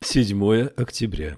7 октября.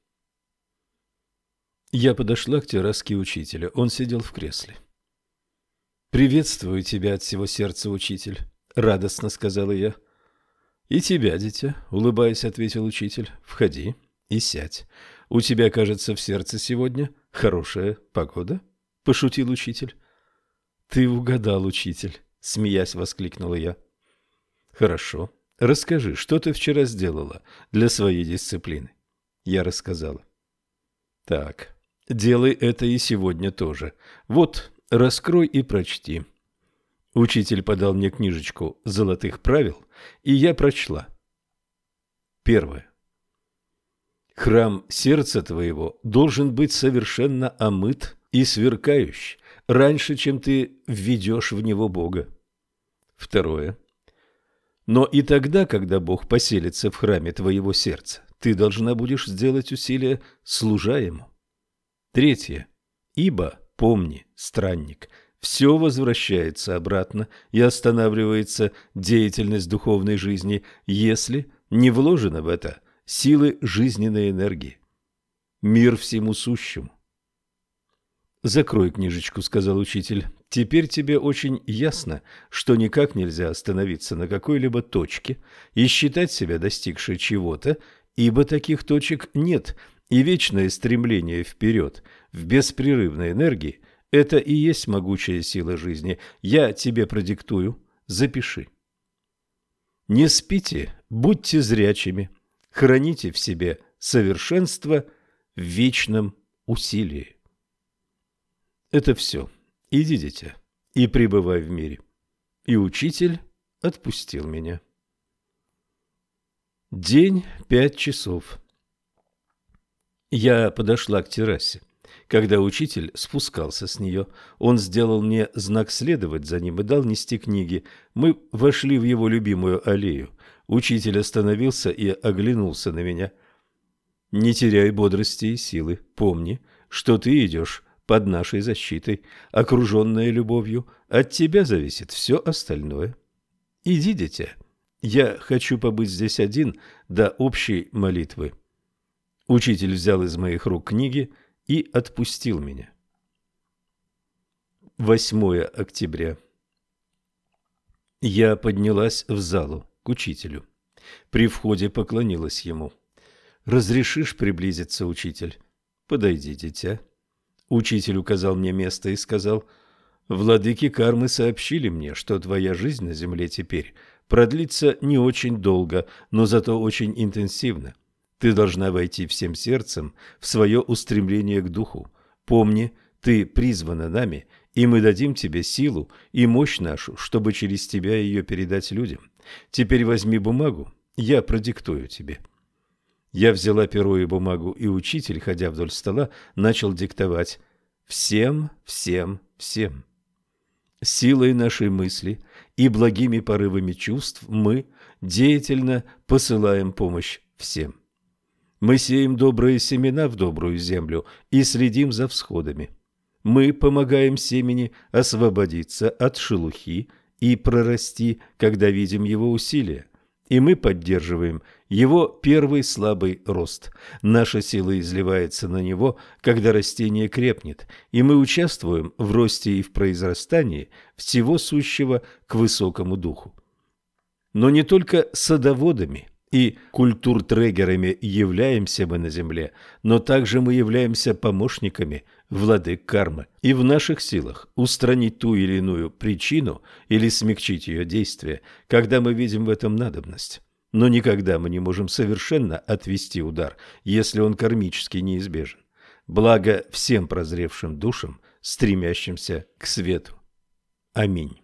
Я подошла к терраске учителя. Он сидел в кресле. «Приветствую тебя от всего сердца, учитель», — радостно сказала я. «И тебя, дитя», — улыбаясь, ответил учитель. «Входи и сядь. У тебя, кажется, в сердце сегодня хорошая погода?» — пошутил учитель. «Ты угадал, учитель», — смеясь воскликнула я. «Хорошо. Расскажи, что ты вчера сделала для своей дисциплины?» Я рассказала. «Так, делай это и сегодня тоже. Вот, раскрой и прочти». Учитель подал мне книжечку «Золотых правил», и я прочла. Первое. Храм сердца твоего должен быть совершенно омыт и сверкающий, раньше, чем ты введешь в него Бога. Второе. Но и тогда, когда Бог поселится в храме твоего сердца, ты должна будешь сделать усилие, служа Ему. Третье. Ибо, помни, странник, все возвращается обратно и останавливается деятельность духовной жизни, если не вложено в это силы жизненной энергии. Мир всему сущему. «Закрой книжечку», — сказал учитель. «Теперь тебе очень ясно, что никак нельзя остановиться на какой-либо точке и считать себя достигшей чего-то, ибо таких точек нет, и вечное стремление вперед в беспрерывной энергии – это и есть могучая сила жизни. Я тебе продиктую, запиши. Не спите, будьте зрячими, храните в себе совершенство в вечном усилии». Это все. Иди, дитя, и пребывай в мире. И учитель отпустил меня. День 5 часов. Я подошла к террасе. Когда учитель спускался с нее, он сделал мне знак следовать за ним и дал нести книги. Мы вошли в его любимую аллею. Учитель остановился и оглянулся на меня. «Не теряй бодрости и силы. Помни, что ты идешь под нашей защитой, окруженная любовью. От тебя зависит все остальное. Иди, дитя. Я хочу побыть здесь один до общей молитвы». Учитель взял из моих рук книги и отпустил меня. 8 октября. Я поднялась в залу к учителю. При входе поклонилась ему. «Разрешишь приблизиться, учитель?» «Подойди, дитя». Учитель указал мне место и сказал: «Владыки кармы сообщили мне, что твоя жизнь на земле теперь продлится не очень долго, но зато очень интенсивно. Ты должна войти всем сердцем в свое устремление к духу. Помни, ты призвана нами, и мы дадим тебе силу и мощь нашу, чтобы через тебя ее передать людям. Теперь возьми бумагу, я продиктую тебе». Я взяла перо и бумагу, и учитель, ходя вдоль стола, начал диктовать: «Всем, всем, всем. Силой нашей мысли и благими порывами чувств мы деятельно посылаем помощь всем. Мы сеем добрые семена в добрую землю и следим за всходами. Мы помогаем семени освободиться от шелухи и прорасти, когда видим его усилия. И мы поддерживаем его первый слабый рост. Наша сила изливается на него, когда растение крепнет, и мы участвуем в росте и в произрастании всего сущего к высокому духу. Но не только садоводами и культуртрегерами являемся мы на земле, но также мы являемся помощниками владык кармы, и в наших силах устранить ту или иную причину или смягчить ее действие, когда мы видим в этом надобность. Но никогда мы не можем совершенно отвести удар, если он кармически неизбежен. Благо всем прозревшим душам, стремящимся к свету. Аминь.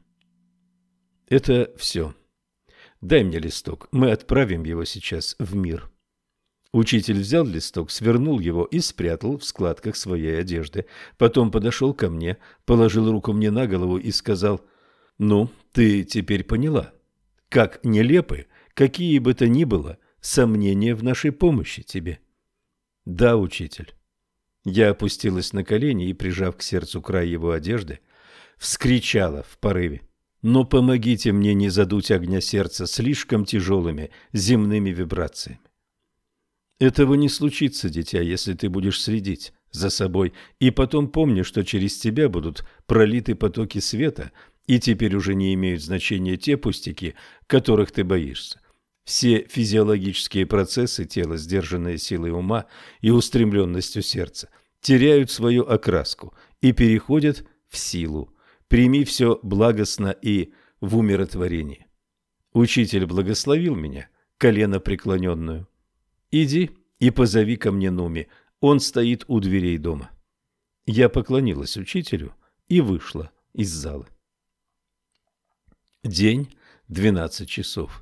Это все. Дай мне листок, мы отправим его сейчас в мир. Учитель взял листок, свернул его и спрятал в складках своей одежды. Потом подошел ко мне, положил руку мне на голову и сказал: «Ну, ты теперь поняла, как нелепы, какие бы то ни было, сомнения в нашей помощи тебе». «Да, учитель». Я опустилась на колени и, прижав к сердцу край его одежды, вскричала в порыве: «Но помогите мне не задуть огня сердца слишком тяжелыми земными вибрациями». Этого не случится, дитя, если ты будешь следить за собой, и потом помни, что через тебя будут пролиты потоки света, и теперь уже не имеют значения те пустяки, которых ты боишься. Все физиологические процессы тела, сдержанные силой ума и устремленностью сердца, теряют свою окраску и переходят в силу. Прими все благостно и в умиротворении. Учитель благословил меня, колено преклоненную. Иди и позови ко мне Нуми, он стоит у дверей дома. Я поклонилась учителю и вышла из зала. День, 12 часов.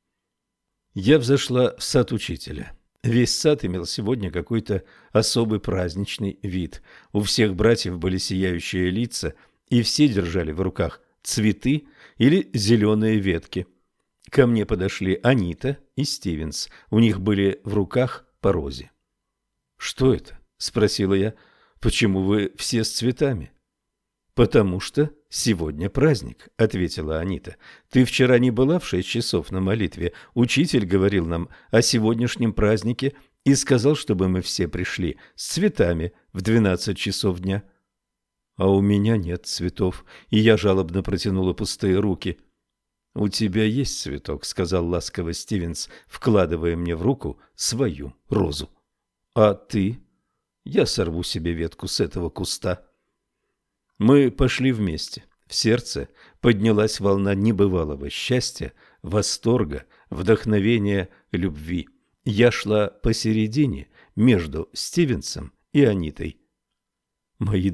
Я взошла в сад учителя. Весь сад имел сегодня какой-то особый праздничный вид. У всех братьев были сияющие лица, и все держали в руках цветы или зеленые ветки. Ко мне подошли Анита и Стивенс. У них были в руках по розе. «Что это?» – спросила я. «Почему вы все с цветами?» «Потому что сегодня праздник», – ответила Анита. «Ты вчера не была в 6 часов на молитве. Учитель говорил нам о сегодняшнем празднике и сказал, чтобы мы все пришли с цветами в 12 часов дня». «А у меня нет цветов», и я жалобно протянула пустые руки. «У тебя есть цветок», – сказал ласково Стивенс, вкладывая мне в руку свою розу. «А ты?» «Я сорву себе ветку с этого куста». Мы пошли вместе. В сердце поднялась волна небывалого счастья, восторга, вдохновения, любви. Я шла посередине между Стивенсом и Анитой. «Мои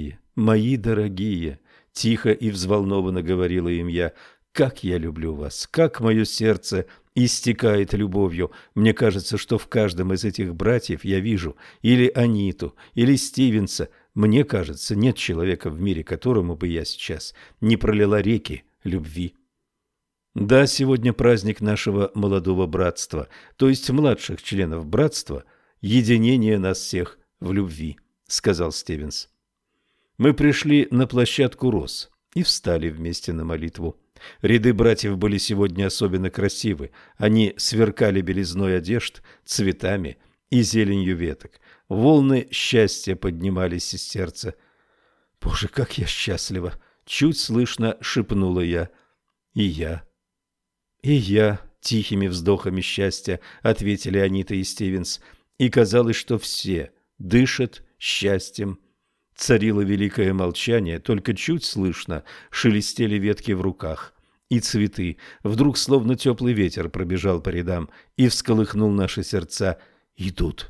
дорогие», – тихо и взволнованно говорила им я, – «как я люблю вас, как мое сердце истекает любовью. Мне кажется, что в каждом из этих братьев я вижу или Аниту, или Стивенса. Мне кажется, нет человека в мире, которому бы я сейчас не пролила реки любви». Да, сегодня праздник нашего молодого братства, то есть младших членов братства, единение нас всех в любви, сказал Стивенс. Мы пришли на площадку роз и встали вместе на молитву. Ряды братьев были сегодня особенно красивы. Они сверкали белизной одежд, цветами и зеленью веток. Волны счастья поднимались из сердца. «Боже, как я счастлива!» — чуть слышно шепнула я. «И я». «И я», — тихими вздохами счастья ответили Анита и Стивенс. И казалось, что все дышат счастьем. Царило великое молчание, только чуть слышно шелестели ветки в руках. И цветы. Вдруг словно теплый ветер пробежал по рядам и всколыхнул наши сердца. «Идут».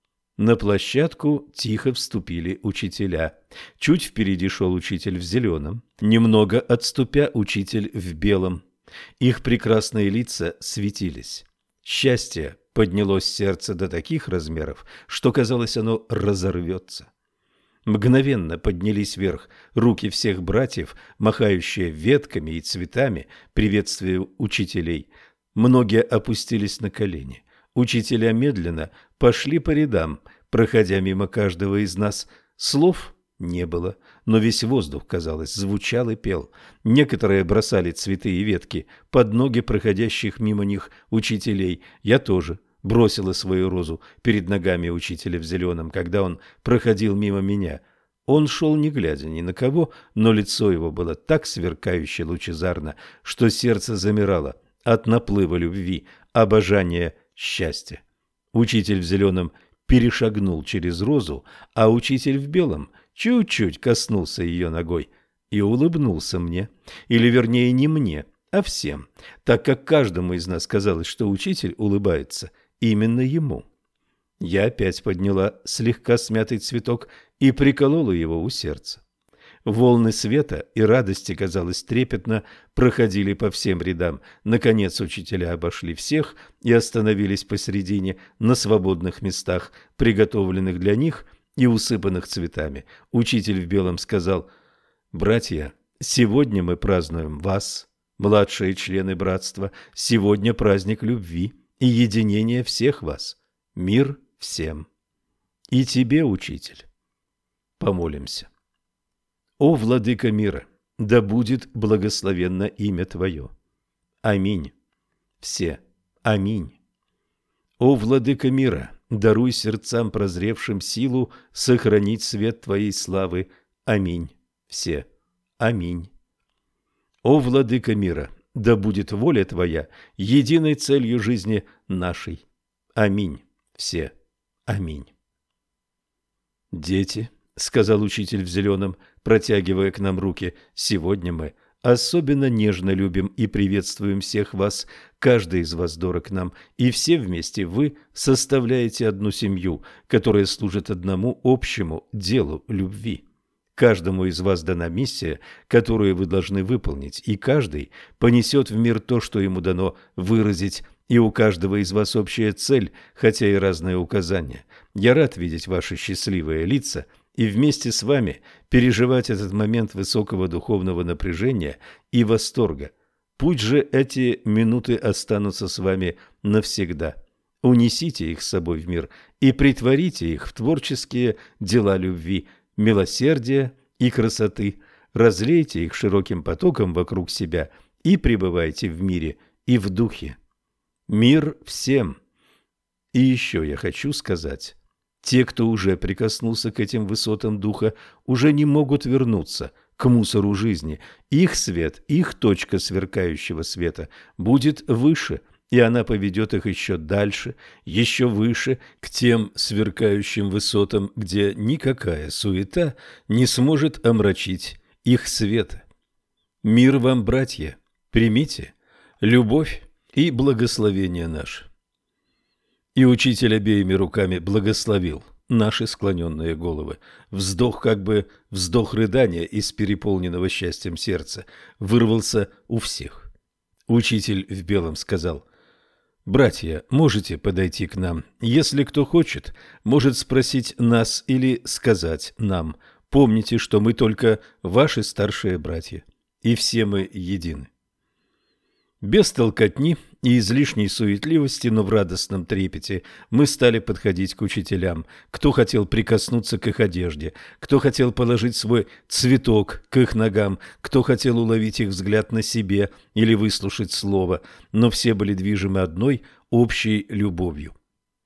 На площадку тихо вступили учителя. Чуть впереди шел учитель в зеленом, немного отступя учитель в белом. Их прекрасные лица светились. Счастье поднялось сердце до таких размеров, что, казалось, оно разорвется. Мгновенно поднялись вверх руки всех братьев, махающие ветками и цветами, приветствуя учителей. Многие опустились на колени. Учителя медленно пошли по рядам, проходя мимо каждого из нас. Слов не было, но весь воздух, казалось, звучал и пел. Некоторые бросали цветы и ветки под ноги проходящих мимо них учителей. Я тоже бросила свою розу перед ногами учителя в зеленом, когда он проходил мимо меня. Он шел, не глядя ни на кого, но лицо его было так сверкающе лучезарно, что сердце замирало от наплыва любви, обожания, счастья. Учитель в зеленом перешагнул через розу, а учитель в белом чуть-чуть коснулся ее ногой и улыбнулся мне, или вернее не мне, а всем, так как каждому из нас казалось, что учитель улыбается именно ему. Я опять подняла слегка смятый цветок и приколола его у сердца. Волны света и радости, казалось, трепетно проходили по всем рядам. Наконец учителя обошли всех и остановились посредине на свободных местах, приготовленных для них и усыпанных цветами. Учитель в белом сказал: «Братья, сегодня мы празднуем вас, младшие члены братства. Сегодня праздник любви и единения всех вас. Мир всем. И тебе, учитель». Помолимся. О, владыка мира, да будет благословенно имя Твое. Аминь. Все. Аминь. О, владыка мира, даруй сердцам прозревшим силу сохранить свет Твоей славы. Аминь. Все. Аминь. О, владыка мира, да будет воля Твоя единой целью жизни нашей. Аминь. Все. Аминь. «Дети», — сказал учитель в зеленом, протягивая к нам руки, — «сегодня мы особенно нежно любим и приветствуем всех вас. Каждый из вас дорог нам, и все вместе вы составляете одну семью, которая служит одному общему делу любви. Каждому из вас дана миссия, которую вы должны выполнить, и каждый понесет в мир то, что ему дано выразить, и у каждого из вас общая цель, хотя и разные указания. Я рад видеть ваши счастливые лица и вместе с вами переживать этот момент высокого духовного напряжения и восторга. Пусть же эти минуты останутся с вами навсегда. Унесите их с собой в мир и притворите их в творческие дела любви, милосердия и красоты. Разлейте их широким потоком вокруг себя и пребывайте в мире и в духе. Мир всем. И еще я хочу сказать, те, кто уже прикоснулся к этим высотам духа, уже не могут вернуться к мусору жизни. Их свет, их точка сверкающего света будет выше, и она поведет их еще дальше, еще выше, к тем сверкающим высотам, где никакая суета не сможет омрачить их света. Мир вам, братья, примите любовь и благословение наше. И учитель обеими руками благословил наши склоненные головы. Вздох, как бы вздох рыдания из переполненного счастьем сердца, вырвался у всех. Учитель в белом сказал: «Братья, можете подойти к нам. Если кто хочет, может спросить нас или сказать нам. Помните, что мы только ваши старшие братья, и все мы едины». Без толкотни и излишней суетливости, но в радостном трепете мы стали подходить к учителям. Кто хотел прикоснуться к их одежде, кто хотел положить свой цветок к их ногам, кто хотел уловить их взгляд на себе или выслушать слово, но все были движимы одной общей любовью.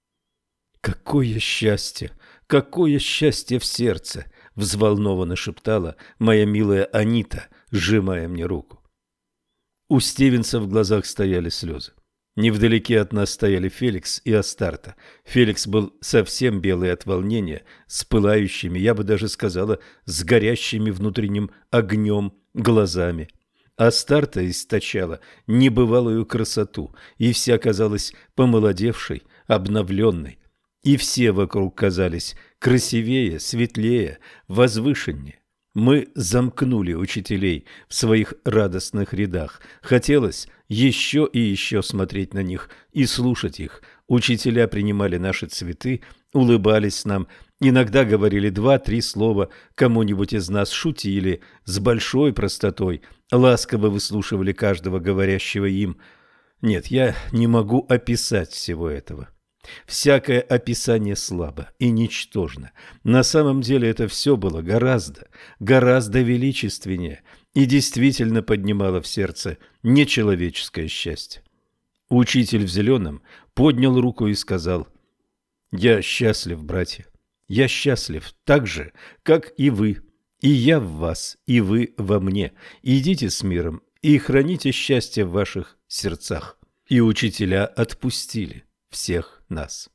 «Какое счастье! Какое счастье в сердце!» — взволнованно шептала моя милая Анита, сжимая мне руку. У Стивенса в глазах стояли слезы. Невдалеке от нас стояли Феликс и Астарта. Феликс был совсем белый от волнения, с пылающими, я бы даже сказала, с горящими внутренним огнем глазами. Астарта источала небывалую красоту, и вся казалась помолодевшей, обновленной. И все вокруг казались красивее, светлее, возвышеннее. Мы замкнули учителей в своих радостных рядах. Хотелось еще и еще смотреть на них и слушать их. Учителя принимали наши цветы, улыбались нам, иногда говорили 2-3 слова кому-нибудь из нас, шутили с большой простотой, ласково выслушивали каждого говорящего им. Нет, я не могу описать всего этого. Всякое описание слабо и ничтожно. На самом деле это все было гораздо, гораздо величественнее и действительно поднимало в сердце нечеловеческое счастье. Учитель в зеленом поднял руку и сказал: «Я счастлив, братья, я счастлив так же, как и вы, и я в вас, и вы во мне. Идите с миром и храните счастье в ваших сердцах». И учителя отпустили всех нас.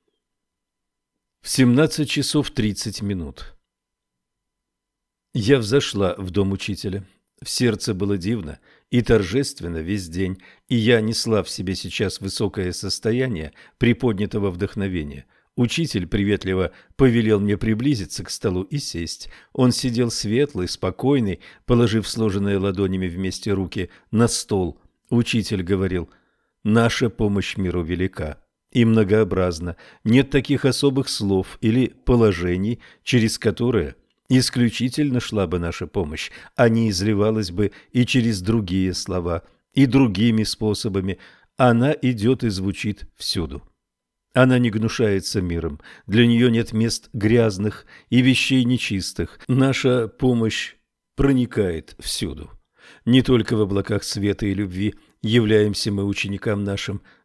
В 17 часов 30 минут. Я взошла в дом учителя. В сердце было дивно и торжественно весь день, и я несла в себе сейчас высокое состояние приподнятого вдохновения. Учитель приветливо повелел мне приблизиться к столу и сесть. Он сидел светлый, спокойный, положив сложенные ладонями вместе руки на стол. Учитель говорил: «Наша помощь миру велика и многообразна. Нет таких особых слов или положений, через которые исключительно шла бы наша помощь, а не изливалась бы и через другие слова, и другими способами. Она идет и звучит всюду. Она не гнушается миром, для нее нет мест грязных и вещей нечистых. Наша помощь проникает всюду. Не только в облаках света и любви являемся мы ученикам нашим,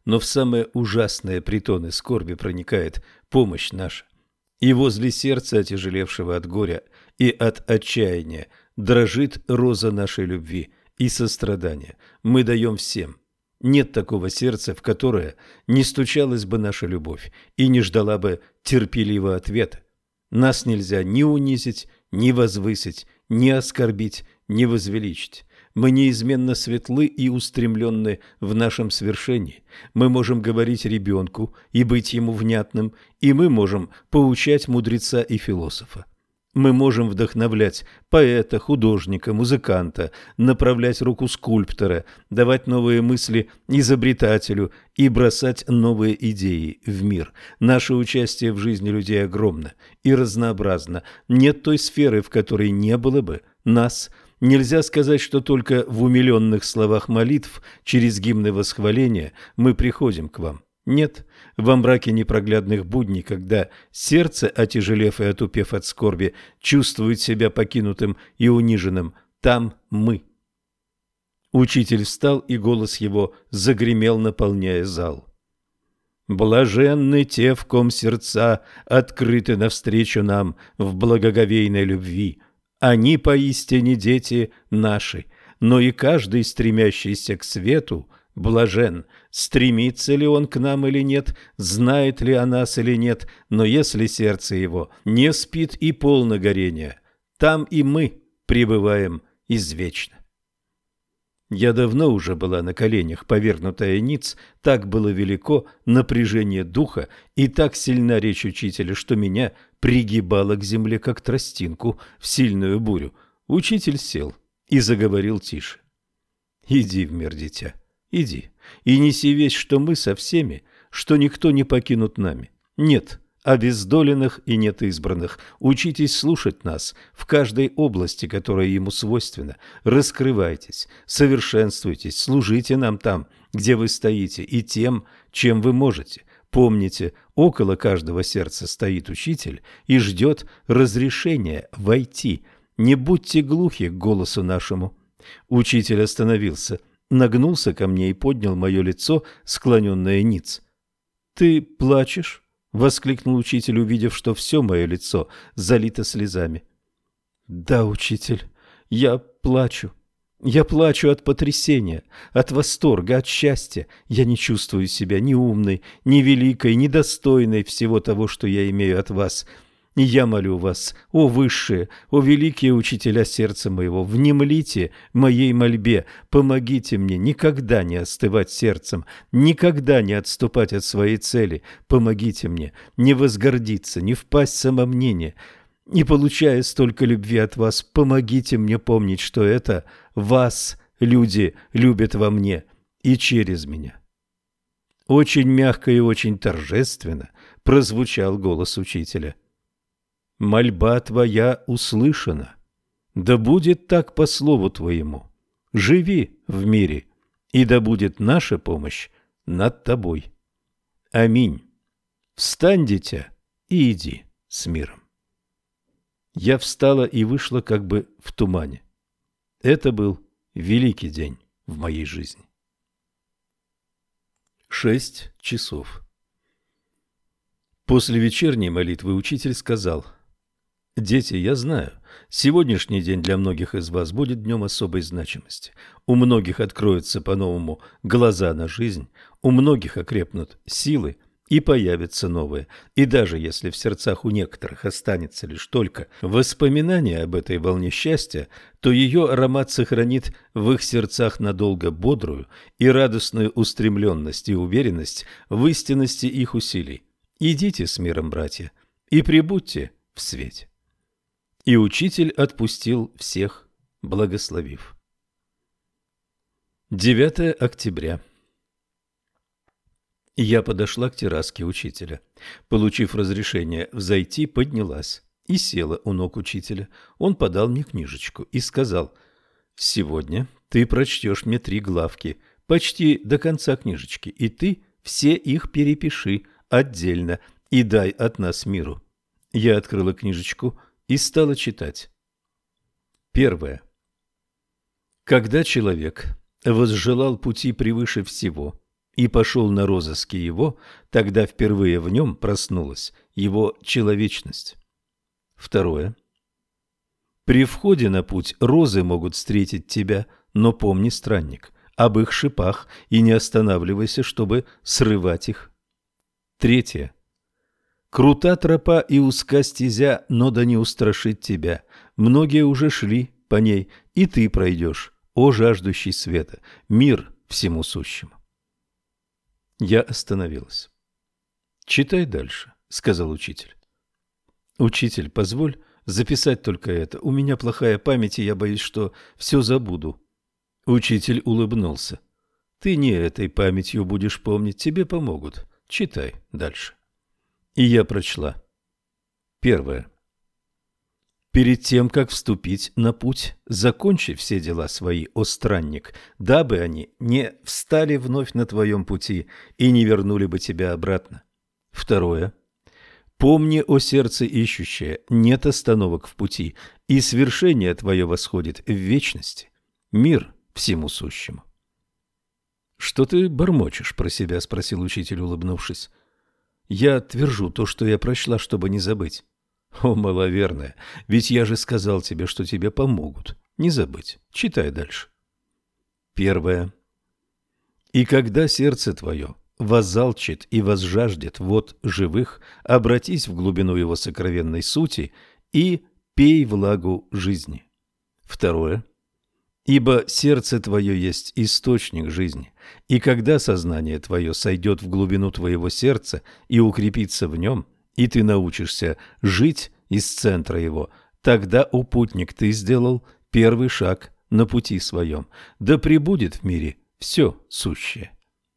но в самые ужасные притоны скорби проникает помощь наша. И возле сердца, отяжелевшего от горя и от отчаяния, дрожит роза нашей любви и сострадания. Мы даем всем. Нет такого сердца, в которое не стучалась бы наша любовь и не ждала бы терпеливого ответа. Нас нельзя ни унизить, ни возвысить, ни оскорбить, ни возвеличить. Мы неизменно светлы и устремленны в нашем свершении. Мы можем говорить ребенку и быть ему внятным, и мы можем поучать мудреца и философа. Мы можем вдохновлять поэта, художника, музыканта, направлять руку скульптора, давать новые мысли изобретателю и бросать новые идеи в мир. Наше участие в жизни людей огромно и разнообразно. Нет той сферы, в которой не было бы нас. Нельзя сказать, что только в умиленных словах молитв через гимны восхваления мы приходим к вам. Нет, во мраке непроглядных будней, когда сердце, отяжелев и отупев от скорби, чувствует себя покинутым и униженным, там мы. Учитель встал, и голос его загремел, наполняя зал. «Блаженны те, в ком сердца открыты навстречу нам в благоговейной любви. Они поистине дети наши, но и каждый, стремящийся к свету, блажен. Стремится ли он к нам или нет, знает ли о нас или нет, но если сердце его не спит и полно горения, там и мы пребываем извечно». Я давно уже была на коленях, повергнутая ниц, так было велико напряжение духа и так сильна речь учителя, что меня пригибало к земле, как тростинку в сильную бурю. Учитель сел и заговорил тише. «Иди в мир, дитя, иди, и неси весть, что мы со всеми, что никто не покинут нами. Нет обездоленных и нет избранных. Учитесь слушать нас в каждой области, которая ему свойственна. Раскрывайтесь, совершенствуйтесь, служите нам там, где вы стоите, и тем, чем вы можете. Помните, около каждого сердца стоит учитель и ждет разрешения войти. Не будьте глухи к голосу нашему». Учитель остановился, нагнулся ко мне и поднял мое лицо, склоненное ниц. «Ты плачешь?» — воскликнул учитель, увидев, что все мое лицо залито слезами. «Да, учитель, я плачу. Я плачу от потрясения, от восторга, от счастья. Я не чувствую себя ни умной, ни великой, ни достойной всего того, что я имею от вас. И я молю вас, о высшие, о великие учителя сердца моего, внемлите моей мольбе, помогите мне никогда не остывать сердцем, никогда не отступать от своей цели, помогите мне не возгордиться, не впасть в самомнение. Не получая столько любви от вас, помогите мне помнить, что это вас люди любят во мне и через меня». Очень мягко и очень торжественно прозвучал голос учителя. «Мольба твоя услышана. Да будет так по слову твоему. Живи в мире, и да будет наша помощь над тобой. Аминь. Встань, дитя, и иди с миром». Я встала и вышла как бы в тумане. Это был великий день в моей жизни. 6 часов. После вечерней молитвы учитель сказал: «Дети, я знаю, сегодняшний день для многих из вас будет днем особой значимости. У многих откроются по-новому глаза на жизнь, у многих окрепнут силы и появятся новые. И даже если в сердцах у некоторых останется лишь только воспоминание об этой волне счастья, то ее аромат сохранит в их сердцах надолго бодрую и радостную устремленность и уверенность в истинности их усилий. Идите с миром, братья, и пребудьте в свете». И учитель отпустил всех, благословив. 9 октября. Я подошла к терраске учителя. Получив разрешение взойти, поднялась и села у ног учителя. Он подал мне книжечку и сказал: «Сегодня ты прочтешь мне 3 главки, почти до конца книжечки, и ты все их перепиши отдельно и дай от нас миру». Я открыла книжечку и стала читать. 1. Когда человек возжелал пути превыше всего и пошел на розыски его, тогда впервые в нем проснулась его человечность. Второе. При входе на путь розы могут встретить тебя, но помни, странник, об их шипах и не останавливайся, чтобы срывать их. Третье. Крута тропа и узка стезя, но да не устрашит тебя. Многие уже шли по ней, и ты пройдешь, о жаждущий света, мир всему сущему. Я остановилась. «Читай дальше», — сказал учитель. «Учитель, позволь записать только это. У меня плохая память, и я боюсь, что все забуду». Учитель улыбнулся. «Ты не этой памятью будешь помнить, тебе помогут. Читай дальше». И я прочла. Первое. Перед тем, как вступить на путь, закончи все дела свои, о странник, дабы они не встали вновь на твоем пути и не вернули бы тебя обратно. Второе. Помни, о сердце ищущее, нет остановок в пути, и свершение твое восходит в вечности. Мир всему сущему. «Что ты бормочешь про себя?» — спросил учитель, улыбнувшись. «Я твержу то, что я прочла, чтобы не забыть». «О, маловерная, ведь я же сказал тебе, что тебе помогут. Не забыть. Читай дальше». Первое. «И когда сердце твое воззалчит и возжаждет вод живых, обратись в глубину его сокровенной сути и пей влагу жизни». Второе. «Ибо сердце твое есть источник жизни, и когда сознание твое сойдет в глубину твоего сердца и укрепится в нем, и ты научишься жить из центра его, тогда, о путник, ты сделал первый шаг на пути своем. Да пребудет в мире все сущее».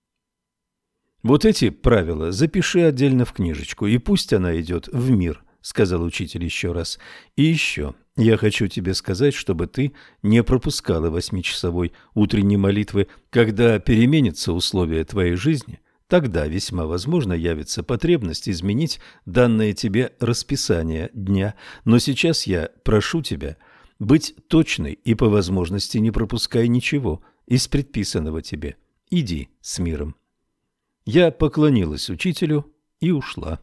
«Вот эти правила запиши отдельно в книжечку, и пусть она идет в мир», — сказал учитель еще раз. «И еще я хочу тебе сказать, чтобы ты не пропускала 8-часовой утренней молитвы. Когда переменятся условия твоей жизни, тогда весьма возможно явится потребность изменить данное тебе расписание дня. Но сейчас я прошу тебя быть точной и по возможности не пропускай ничего из предписанного тебе. Иди с миром». Я поклонилась учителю и ушла.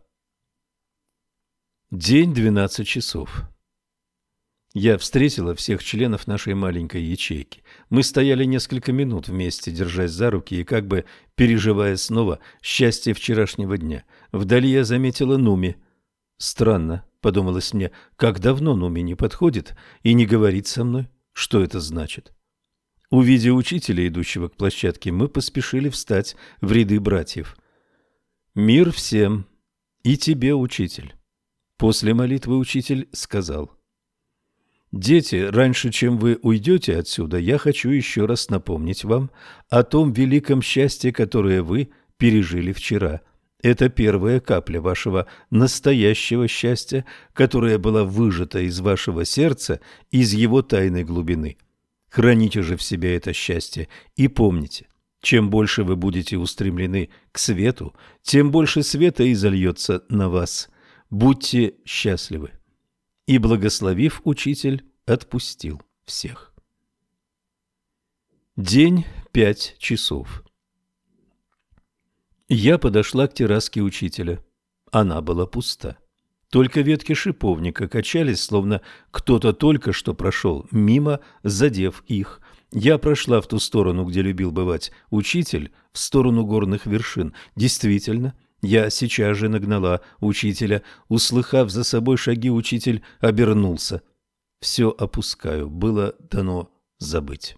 День 12 часов. Я встретила всех членов нашей маленькой ячейки. Мы стояли несколько минут вместе, держась за руки и как бы переживая снова счастье вчерашнего дня. Вдали я заметила Нуми. Странно, подумалось мне, как давно Нуми не подходит и не говорит со мной. Что это значит? Увидев учителя, идущего к площадке, мы поспешили встать в ряды братьев. «Мир всем, и тебе, учитель». После молитвы учитель сказал: «Дети, раньше, чем вы уйдете отсюда, я хочу еще раз напомнить вам о том великом счастье, которое вы пережили вчера. Это первая капля вашего настоящего счастья, которая была выжата из вашего сердца, из его тайной глубины. Храните же в себе это счастье и помните, чем больше вы будете устремлены к свету, тем больше света изольется на вас. Будьте счастливы». И, благословив, учитель отпустил всех. День 5 часов. Я подошла к терраске учителя. Она была пуста. Только ветки шиповника качались, словно кто-то только что прошел мимо, задев их. Я прошла в ту сторону, где любил бывать учитель, в сторону горных вершин. Действительно, я сейчас же нагнала учителя. Услыхав за собой шаги, учитель обернулся. Все опускаю, было дано забыть.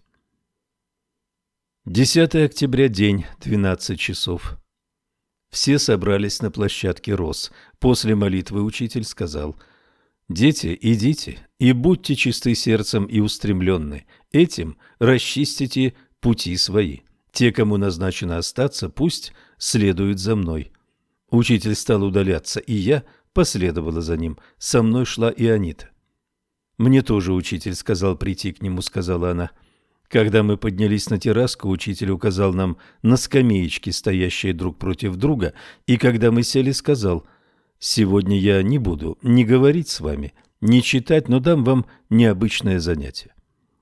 10 октября, день, 12 часов. Все собрались на площадке роз. После молитвы учитель сказал: «Дети, идите и будьте чисты сердцем и устремленны. Этим расчистите пути свои. Те, кому назначено остаться, пусть следуют за мной». Учитель стал удаляться, и я последовала за ним. Со мной шла и Анита. «Мне тоже учитель сказал прийти к нему», — сказала она. Когда мы поднялись на терраску, учитель указал нам на скамеечки, стоящие друг против друга, и когда мы сели, сказал: «Сегодня я не буду ни говорить с вами, ни читать, но дам вам необычное занятие.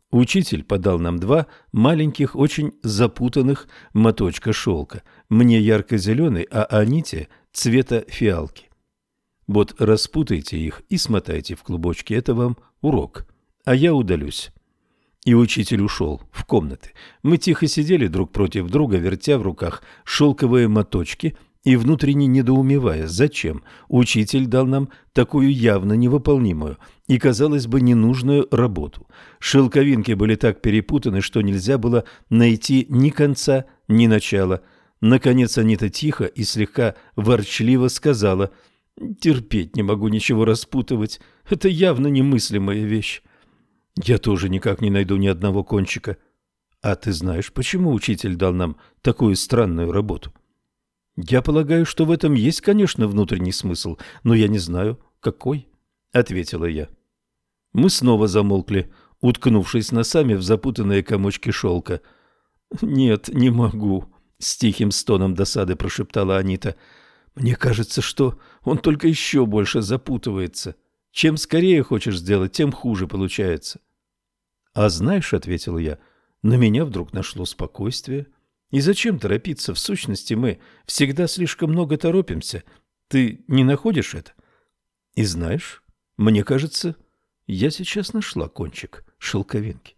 Учитель подал нам два маленьких, очень запутанных моточка шелка. Мне ярко-зеленый, а Аните цвета фиалки. Вот распутайте их и смотайте в клубочки. Это вам урок. А я удалюсь. И учитель ушел в комнаты. Мы тихо сидели друг против друга, вертя в руках шелковые моточки и внутренне недоумевая, зачем учитель дал нам такую явно невыполнимую и, казалось бы, ненужную работу. Шелковинки были так перепутаны, что нельзя было найти ни конца, ни начала. Наконец Анита тихо и слегка ворчливо сказала: «Терпеть не могу ничего распутывать. Это явно немыслимая вещь. Я тоже никак не найду ни одного кончика. А ты знаешь, почему учитель дал нам такую странную работу?» «Я полагаю, что в этом есть, конечно, внутренний смысл, но я не знаю, какой», — ответила я. Мы снова замолкли, уткнувшись носами в запутанные комочки шелка. «Нет, не могу», — с тихим стоном досады прошептала Анита. «Мне кажется, что он только еще больше запутывается. Чем скорее хочешь сделать, тем хуже получается». «А знаешь, — ответил я, — на меня вдруг нашло спокойствие. И зачем торопиться? В сущности, мы всегда слишком много торопимся. Ты не находишь это? И знаешь, мне кажется, я сейчас нашла кончик шелковинки».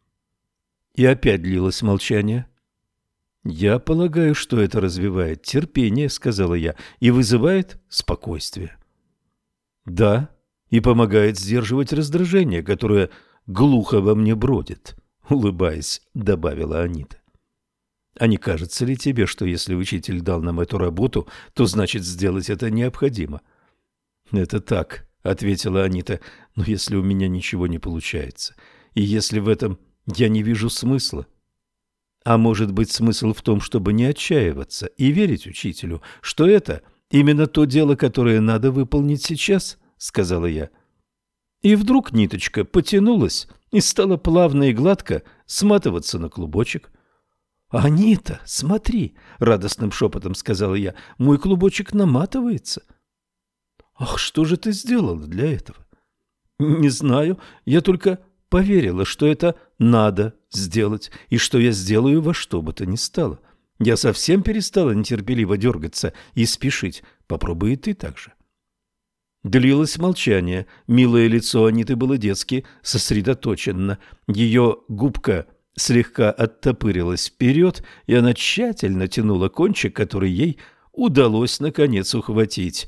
И опять длилось молчание. «Я полагаю, что это развивает терпение, — сказала я, — и вызывает спокойствие». «Да, и помогает сдерживать раздражение, которое глухо во мне бродит», — улыбаясь, добавила Анита. «А не кажется ли тебе, что если учитель дал нам эту работу, то значит сделать это необходимо?» «Это так», — ответила Анита, — «но если у меня ничего не получается, и если в этом я не вижу смысла...» «А может быть, смысл в том, чтобы не отчаиваться и верить учителю, что это именно то дело, которое надо выполнить сейчас?» — сказала я. И вдруг ниточка потянулась и стала плавно и гладко сматываться на клубочек. «Анита, смотри!» — радостным шепотом сказала я. «Мой клубочек наматывается». «Ах, что же ты сделала для этого?» «Не знаю, я только поверила, что это надо сделать, и что я сделаю во что бы то ни стало. Я совсем перестала нетерпеливо дергаться и спешить. Попробуй и ты так же». Длилось молчание. Милое лицо Аниты было детски сосредоточенно. Ее губка слегка оттопырилась вперед, и она тщательно тянула кончик, который ей удалось наконец ухватить.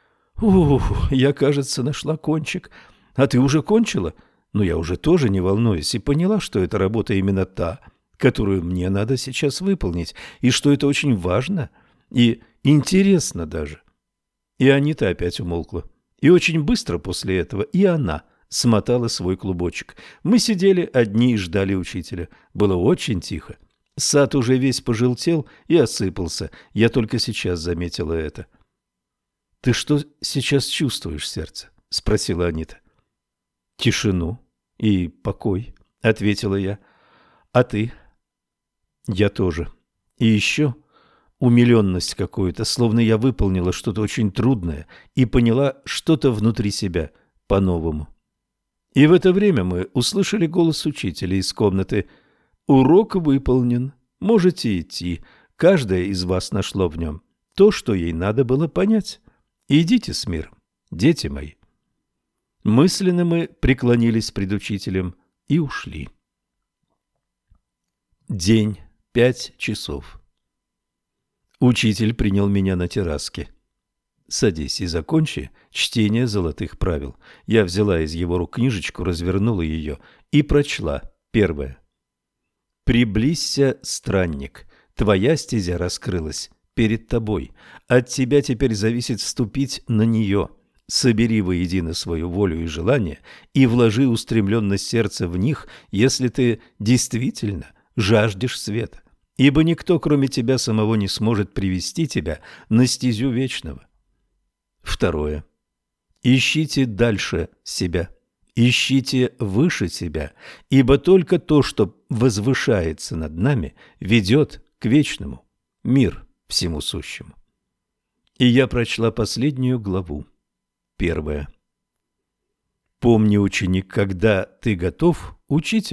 Я, кажется, нашла кончик. А ты уже кончила? Но я уже тоже не волнуюсь и поняла, что эта работа именно та, которую мне надо сейчас выполнить, и что это очень важно и интересно даже». И Анита опять умолкла. И очень быстро после этого и она смотала свой клубочек. Мы сидели одни и ждали учителя. Было очень тихо. Сад уже весь пожелтел и осыпался. Я только сейчас заметила это. «Ты что сейчас чувствуешь, сердце?» — спросила Анита. «Тишину и покой», — ответила я. «А ты?» «Я тоже. И еще умиленность какую-то, словно я выполнила что-то очень трудное и поняла что-то внутри себя по-новому». И в это время мы услышали голос учителя из комнаты. «Урок выполнен. Можете идти. Каждая из вас нашла в нем то, что ей надо было понять. Идите с миром, дети мои». Мысленно мы преклонились пред учителем и ушли. День, 5 часов. Учитель принял меня на терраске. «Садись и закончи чтение золотых правил». Я взяла из его рук книжечку, развернула ее и прочла. Первое. «Приблизься, странник, твоя стезя раскрылась перед тобой. От тебя теперь зависит вступить на нее. Собери воедино свою волю и желание и вложи устремленность сердца в них, если ты действительно жаждешь света, ибо никто, кроме тебя самого, не сможет привести тебя на стезю вечного». Второе. Ищите дальше себя, ищите выше себя, ибо только то, что возвышается над нами, ведет к вечному, мир всему сущему. И я прочла последнюю главу. Первое. «Помни, ученик, когда ты готов, учитель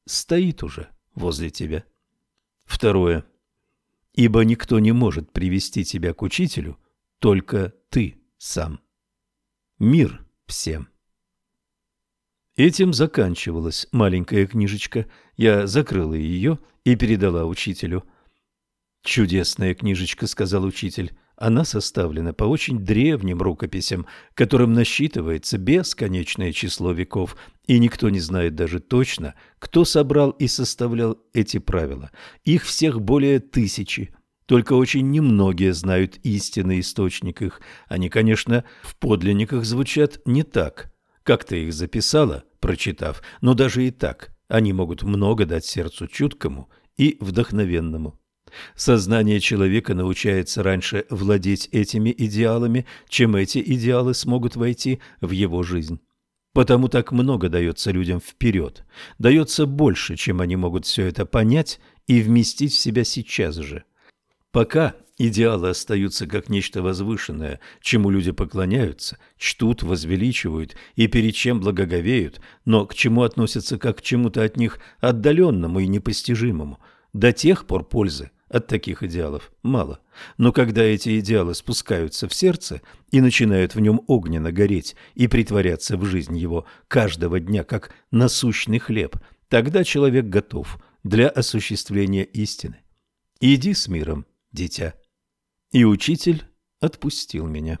стоит уже возле тебя. Второе. Ибо никто не может привести тебя к учителю, только ты сам. Мир всем. Этим заканчивалась маленькая книжечка. Я закрыла ее и передала учителю. «Чудесная книжечка», — сказал учитель. «Она составлена по очень древним рукописям, которым насчитывается бесконечное число веков, и никто не знает даже точно, кто собрал и составлял эти правила. Их всех более 1000. Только очень немногие знают истинный источник их. Они, конечно, в подлинниках звучат не так, как ты их записала, прочитав, но даже и так они могут много дать сердцу чуткому и вдохновенному. Сознание человека научается раньше владеть этими идеалами, чем эти идеалы смогут войти в его жизнь. Потому так много дается людям вперед, дается больше, чем они могут все это понять и вместить в себя сейчас же. Пока идеалы остаются как нечто возвышенное, чему люди поклоняются, чтут, возвеличивают и перед чем благоговеют, но к чему относятся как к чему-то от них отдаленному и непостижимому, до тех пор пользы от таких идеалов мало. Но когда эти идеалы спускаются в сердце и начинают в нем огненно гореть и притворяться в жизнь его каждого дня как насущный хлеб, тогда человек готов для осуществления истины. Иди с миром, дитя. И учитель отпустил меня.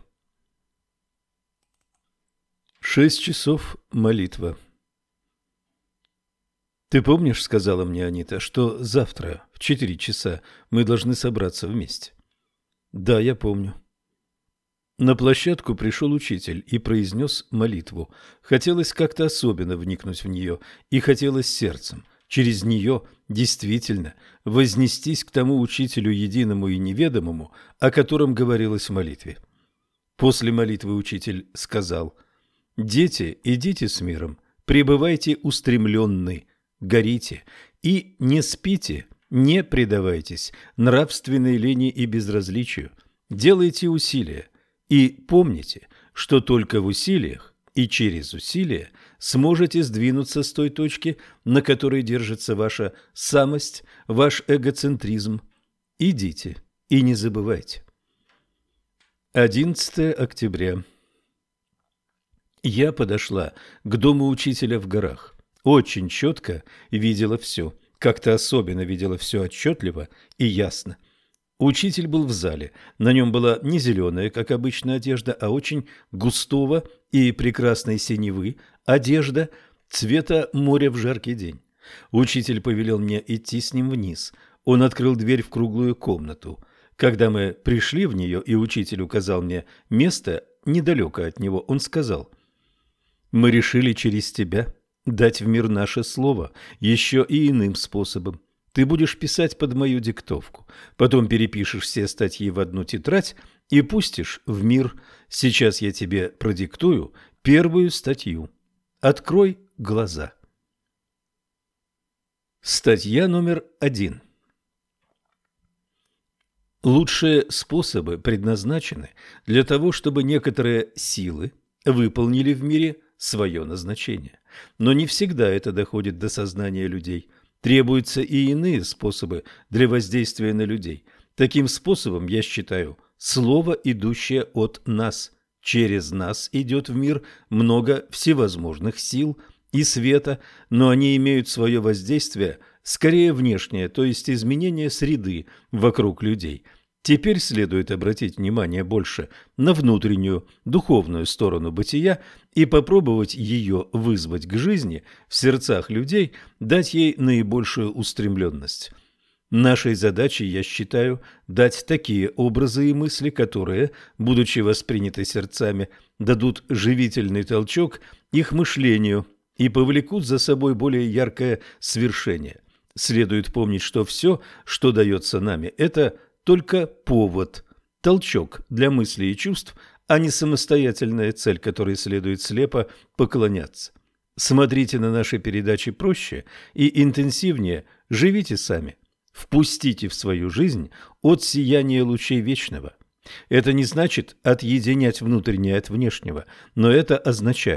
6 часов молитва. «Ты помнишь, — сказала мне Анита, — что завтра в 4 часа мы должны собраться вместе?» «Да, я помню». На площадку пришел учитель и произнес молитву. Хотелось как-то особенно вникнуть в нее, и хотелось сердцем, через нее действительно вознестись к тому учителю единому и неведомому, о котором говорилось в молитве. После молитвы учитель сказал: «Дети, идите с миром, пребывайте устремленны, горите и не спите, не предавайтесь нравственной лени и безразличию, делайте усилия и помните, что только в усилиях и через усилия сможете сдвинуться с той точки, на которой держится ваша самость, ваш эгоцентризм. Идите и не забывайте». 11 октября. Я подошла к дому учителя в горах. Очень четко видела все, как-то особенно видела все отчетливо и ясно. Учитель был в зале. На нем была не зеленая, как обычно, одежда, а очень густого и прекрасной синевы одежда цвета моря в жаркий день. Учитель повелел мне идти с ним вниз. Он открыл дверь в круглую комнату. Когда мы пришли в нее, и учитель указал мне место недалеко от него, он сказал: «Мы решили через тебя дать в мир наше слово еще и иным способом. Ты будешь писать под мою диктовку, потом перепишешь все статьи в одну тетрадь и пустишь в мир. Сейчас я тебе продиктую первую статью. Открой глаза». Статья номер 1. Лучшие способы предназначены для того, чтобы некоторые силы выполнили в мире свое назначение. Но не всегда это доходит до сознания людей. Требуются и иные способы для воздействия на людей. Таким способом я считаю слово, идущее от нас. Через нас идет в мир много всевозможных сил и света, но они имеют свое воздействие скорее внешнее, то есть изменение среды вокруг людей. Теперь следует обратить внимание больше на внутреннюю, духовную сторону бытия и попробовать ее вызвать к жизни в сердцах людей, дать ей наибольшую устремленность. Нашей задачей, я считаю, дать такие образы и мысли, которые, будучи восприняты сердцами, дадут живительный толчок их мышлению и повлекут за собой более яркое свершение. Следует помнить, что все, что дается нами, это только повод, толчок для мыслей и чувств, а не самостоятельная цель, которой следует слепо поклоняться. Смотрите на наши передачи проще и интенсивнее, живите сами. Впустите в свою жизнь от сияния лучей вечного. Это не значит отъединять внутреннее от внешнего, но это означает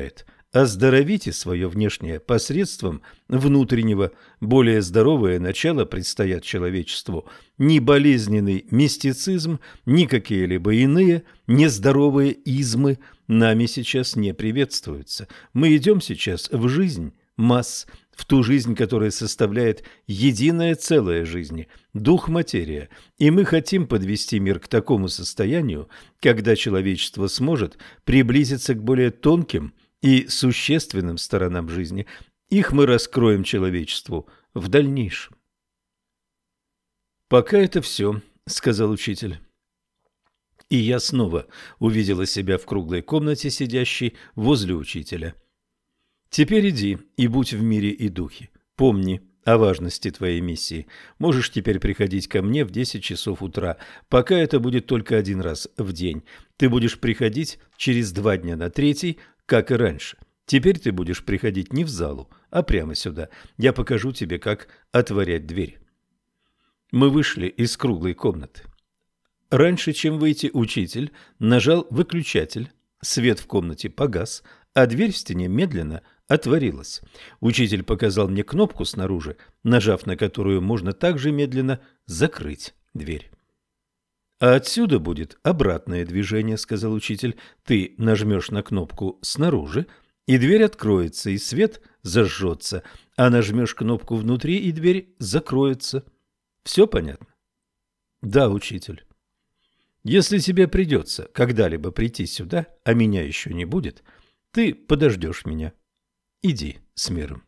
Оздоровите свое внешнее посредством внутреннего. Более здоровое начало предстоят человечеству. Ни болезненный мистицизм, ни какие-либо иные нездоровые измы нами сейчас не приветствуются. Мы идем сейчас в жизнь масс, в ту жизнь, которая составляет единое целое жизни, дух-материя, и мы хотим подвести мир к такому состоянию, когда человечество сможет приблизиться к более тонким и существенным сторонам жизни. Их мы раскроем человечеству в дальнейшем. «Пока это все», — сказал учитель. И я снова увидела себя в круглой комнате, сидящей возле учителя. «Теперь иди и будь в мире и духе. Помни о важности твоей миссии. Можешь теперь приходить ко мне в 10 часов утра. Пока это будет только один раз в день. Ты будешь приходить через 2 дня на третий, как и раньше. Теперь ты будешь приходить не в залу, а прямо сюда. Я покажу тебе, как отворять дверь». Мы вышли из круглой комнаты. Раньше, чем выйти, учитель нажал выключатель. Свет в комнате погас, а дверь в стене медленно отворилась. Учитель показал мне кнопку снаружи, нажав на которую можно также медленно закрыть дверь. «А отсюда будет обратное движение», — сказал учитель. «Ты нажмешь на кнопку снаружи, и дверь откроется, и свет зажжется, а нажмешь кнопку внутри, и дверь закроется. Все понятно?» «Да, учитель». «Если тебе придется когда-либо прийти сюда, а меня еще не будет, ты подождешь меня. Иди с миром».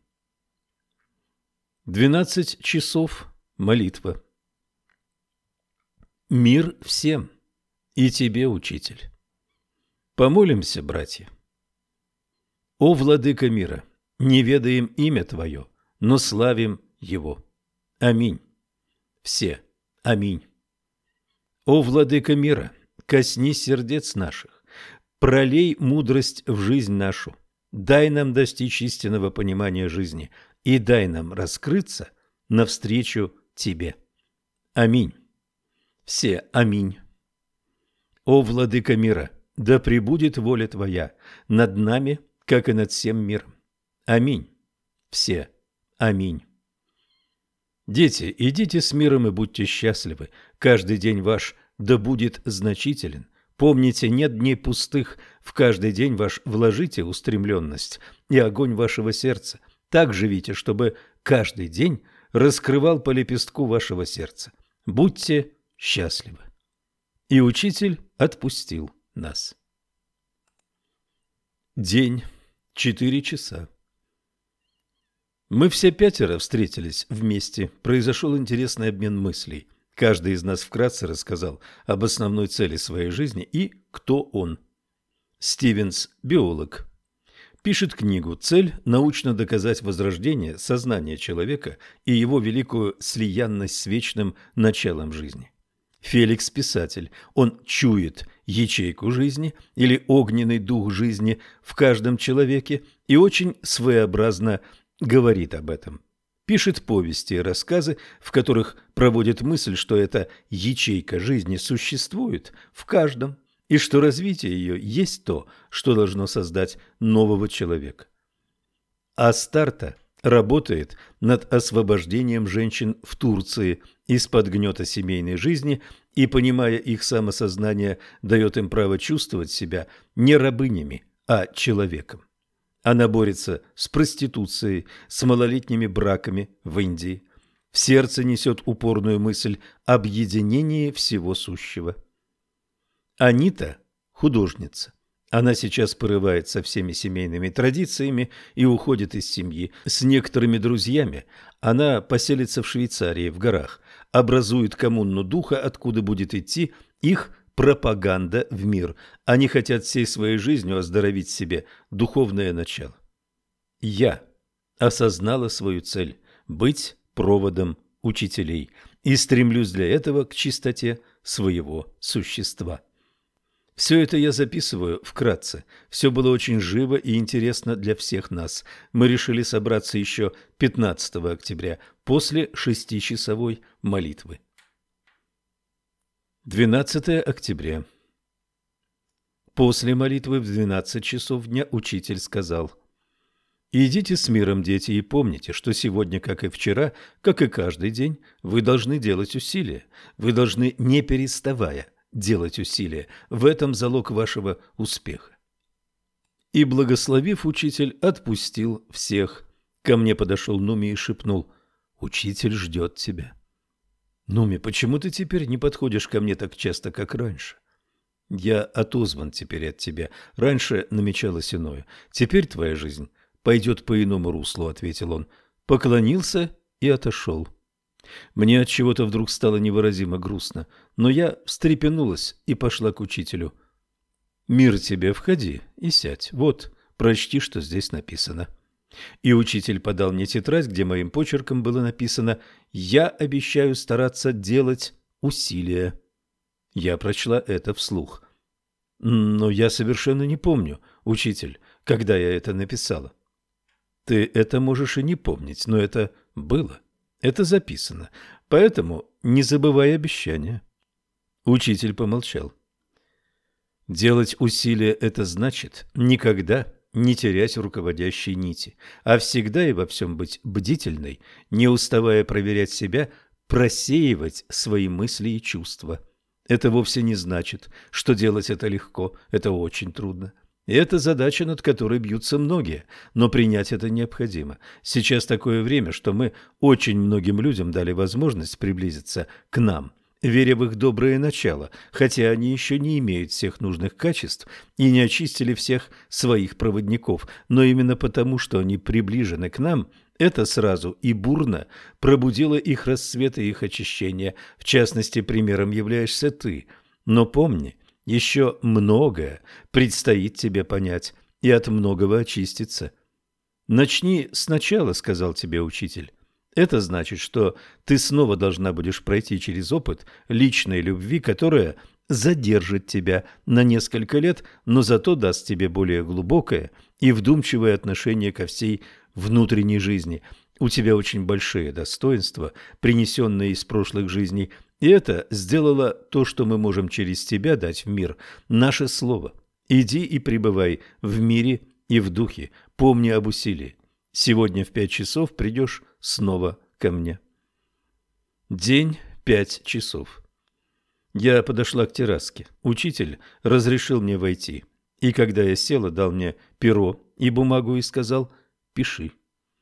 12 часов. Молитва. Мир всем, и тебе, учитель. Помолимся, братья. О, владыка мира, не ведаем имя Твое, но славим Его. Аминь. Все. Аминь. О, владыка мира, коснись сердец наших, пролей мудрость в жизнь нашу, дай нам достичь истинного понимания жизни и дай нам раскрыться навстречу Тебе. Аминь. Все. Аминь. О, владыка мира, да пребудет воля Твоя над нами, как и над всем миром. Аминь. Все. Аминь. Дети, идите с миром и будьте счастливы. Каждый день ваш да будет значителен. Помните, нет дней пустых. В каждый день ваш вложите устремленность и огонь вашего сердца. Так живите, чтобы каждый день раскрывал по лепестку вашего сердца. Будьте счастливы. И учитель отпустил нас. День. 4 часа. Мы все 5 встретились вместе. Произошел интересный обмен мыслей. Каждый из нас вкратце рассказал об основной цели своей жизни и кто он. Стивенс, биолог, пишет книгу «Цель – научно доказать возрождение сознания человека и его великую слиянность с вечным началом жизни». Феликс – писатель. Он чует ячейку жизни или огненный дух жизни в каждом человеке и очень своеобразно говорит об этом. Пишет повести и рассказы, в которых проводит мысль, что эта ячейка жизни существует в каждом, и что развитие ее есть то, что должно создать нового человека. Астарта работает над освобождением женщин в Турции из-под гнета семейной жизни и, понимая их самосознание, дает им право чувствовать себя не рабынями, а человеком. Она борется с проституцией, с малолетними браками в Индии. В сердце несет упорную мысль об единении всего сущего. Анита – художница. Она сейчас порывает со всеми семейными традициями и уходит из семьи. С некоторыми друзьями она поселится в Швейцарии, в горах, образует коммуну духа, откуда будет идти их пропаганда в мир. Они хотят всей своей жизнью оздоровить себе духовное начало. Я осознала свою цель – быть проводом учителей и стремлюсь для этого к чистоте своего существа. Все это я записываю вкратце. Все было очень живо и интересно для всех нас. Мы решили собраться еще 15 октября после 6-часовой молитвы. 12 октября. После молитвы в 12 часов дня учитель сказал: Идите с миром, дети, и помните, что сегодня, как и вчера, как и каждый день, вы должны делать усилия. Вы должны, не переставая, делать усилия. В этом залог вашего успеха. И, благословив, учитель отпустил всех. Ко мне подошел Нуми и шепнул: «Учитель ждет тебя». «Нуми, почему ты теперь не подходишь ко мне так часто, как раньше?» «Я отозван теперь от тебя. Раньше намечалось иное. Теперь твоя жизнь пойдет по иному руслу», — ответил он. Поклонился и отошел. Мне от чего-то вдруг стало невыразимо грустно, но я встрепенулась и пошла к учителю. «Мир тебе, входи и сядь. Вот, прочти, что здесь написано». И учитель подал мне тетрадь, где моим почерком было написано: «Я обещаю стараться делать усилия». Я прочла это вслух. «Но я совершенно не помню, учитель, когда я это написала». «Ты это можешь и не помнить, но это было, это записано, поэтому не забывай обещания». Учитель помолчал. «Делать усилия – это значит никогда не терять руководящей нити, а всегда и во всем быть бдительной, не уставая проверять себя, просеивать свои мысли и чувства. Это вовсе не значит, что делать это легко, это очень трудно. И это задача, над которой бьются многие, но принять это необходимо. Сейчас такое время, что мы очень многим людям дали возможность приблизиться к нам, веря в их доброе начало, хотя они еще не имеют всех нужных качеств и не очистили всех своих проводников, но именно потому, что они приближены к нам, это сразу и бурно пробудило их рассвет и их очищение. В частности, примером являешься ты. Но помни, еще многое предстоит тебе понять и от многого очиститься. «Начни сначала», — сказал тебе учитель. Это значит, что ты снова должна будешь пройти через опыт личной любви, которая задержит тебя на несколько лет, но зато даст тебе более глубокое и вдумчивое отношение ко всей внутренней жизни. У тебя очень большие достоинства, принесенные из прошлых жизней, и это сделало то, что мы можем через тебя дать в мир, наше слово. Иди и пребывай в мире и в духе, помни об усилии. Сегодня в 5 часов придешь снова ко мне. День 5 часов. Я подошла к терраске. Учитель разрешил мне войти. И когда я села, дал мне перо и бумагу и сказал: «Пиши».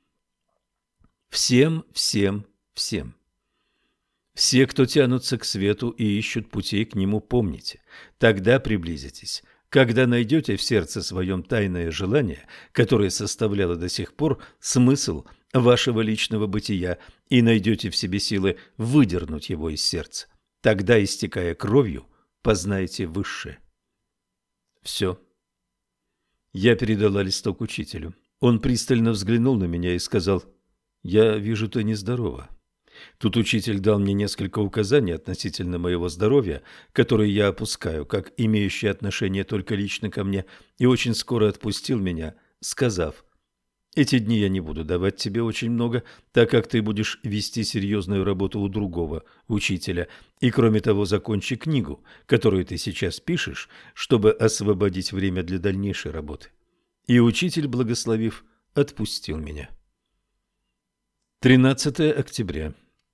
Всем, всем, всем. Все, кто тянутся к свету и ищут путей к нему, помните. Тогда приблизитесь. Когда найдете в сердце своем тайное желание, которое составляло до сих пор смысл вашего личного бытия, и найдете в себе силы выдернуть его из сердца, тогда, истекая кровью, познаете высшее. Все. Я передала листок учителю. Он пристально взглянул на меня и сказал: «Я вижу, ты нездорова». Тут учитель дал мне несколько указаний относительно моего здоровья, которые я опускаю, как имеющие отношение только лично ко мне, и очень скоро отпустил меня, сказав: «Эти дни я не буду давать тебе очень много, так как ты будешь вести серьезную работу у другого учителя, и кроме того закончи книгу, которую ты сейчас пишешь, чтобы освободить время для дальнейшей работы». И учитель, благословив, отпустил меня. 13 октября.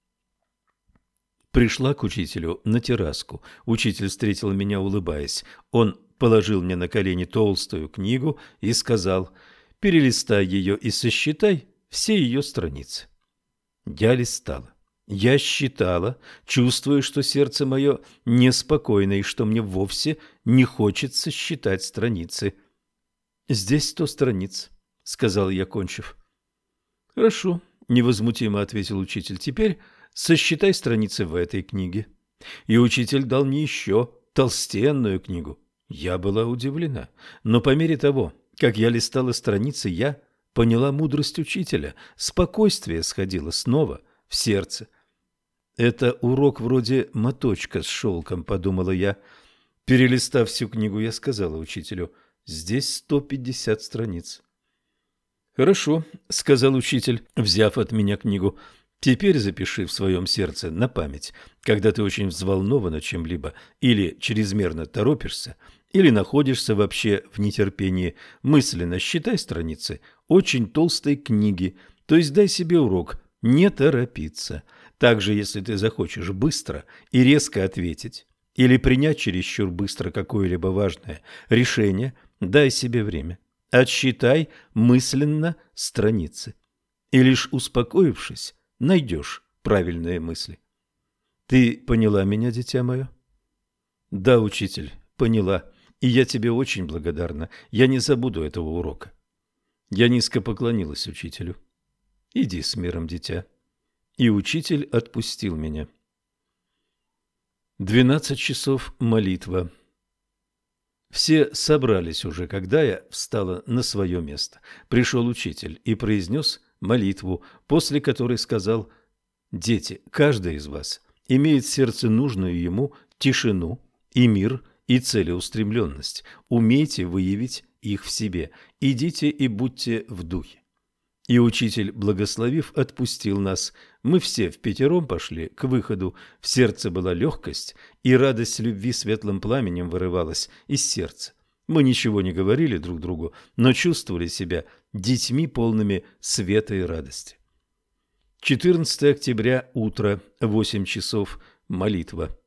Пришла к учителю на терраску. Учитель встретил меня, улыбаясь. Он положил мне на колени толстую книгу и сказал: «Перелистай ее и сосчитай все ее страницы». Я листала. Я считала, чувствуя, что сердце мое неспокойно и что мне вовсе не хочется считать страницы. «Здесь 100 страниц», — сказал я, кончив. «Хорошо», — невозмутимо ответил учитель. «Теперь сосчитай страницы в этой книге». И учитель дал мне еще толстенную книгу. Я была удивлена, но по мере того, как я листала страницы, я поняла мудрость учителя. Спокойствие сходило снова в сердце. «Это урок вроде моточка с шелком», — подумала я. Перелистав всю книгу, я сказала учителю: «Здесь 150 страниц». «Хорошо», — сказал учитель, взяв от меня книгу. «Теперь запиши в своем сердце на память, когда ты очень взволнована чем-либо или чрезмерно торопишься, или находишься вообще в нетерпении, мысленно считай страницы очень толстой книги, то есть дай себе урок не торопиться. Также, если ты захочешь быстро и резко ответить или принять чересчур быстро какое-либо важное решение, дай себе время. Отсчитай мысленно страницы. И лишь успокоившись, найдешь правильные мысли. Ты поняла меня, дитя мое? Да, учитель, поняла. И я тебе очень благодарна. Я не забуду этого урока. Я низко поклонилась учителю. Иди с миром, дитя. И учитель отпустил меня. 12 часов молитва. Все собрались уже, когда я встала на свое место. Пришел учитель и произнес молитву, после которой сказал: «Дети, каждый из вас имеет в сердце нужную ему тишину и мир и целеустремленность. Умейте выявить их в себе. Идите и будьте в духе». И учитель, благословив, отпустил нас. Мы все впятером пошли к выходу. В сердце была легкость, и радость любви светлым пламенем вырывалась из сердца. Мы ничего не говорили друг другу, но чувствовали себя детьми, полными света и радости. 14 октября, утро, 8 часов, молитва.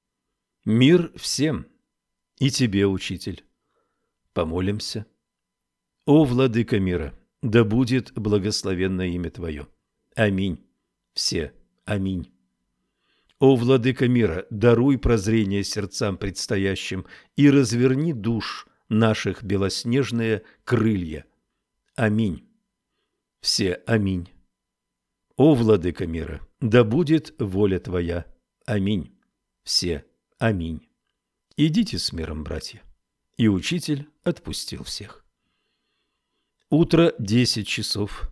Мир всем, и тебе, учитель. Помолимся. О, владыка мира! Да будет благословенно имя Твое. Аминь. Все. Аминь. О, владыка мира, даруй прозрение сердцам предстоящим и разверни душ наших белоснежные крылья. Аминь. Все. Аминь. О, владыка мира, да будет воля Твоя. Аминь. Все. Аминь. Идите с миром, братья. И учитель отпустил всех. Утро, 10 часов.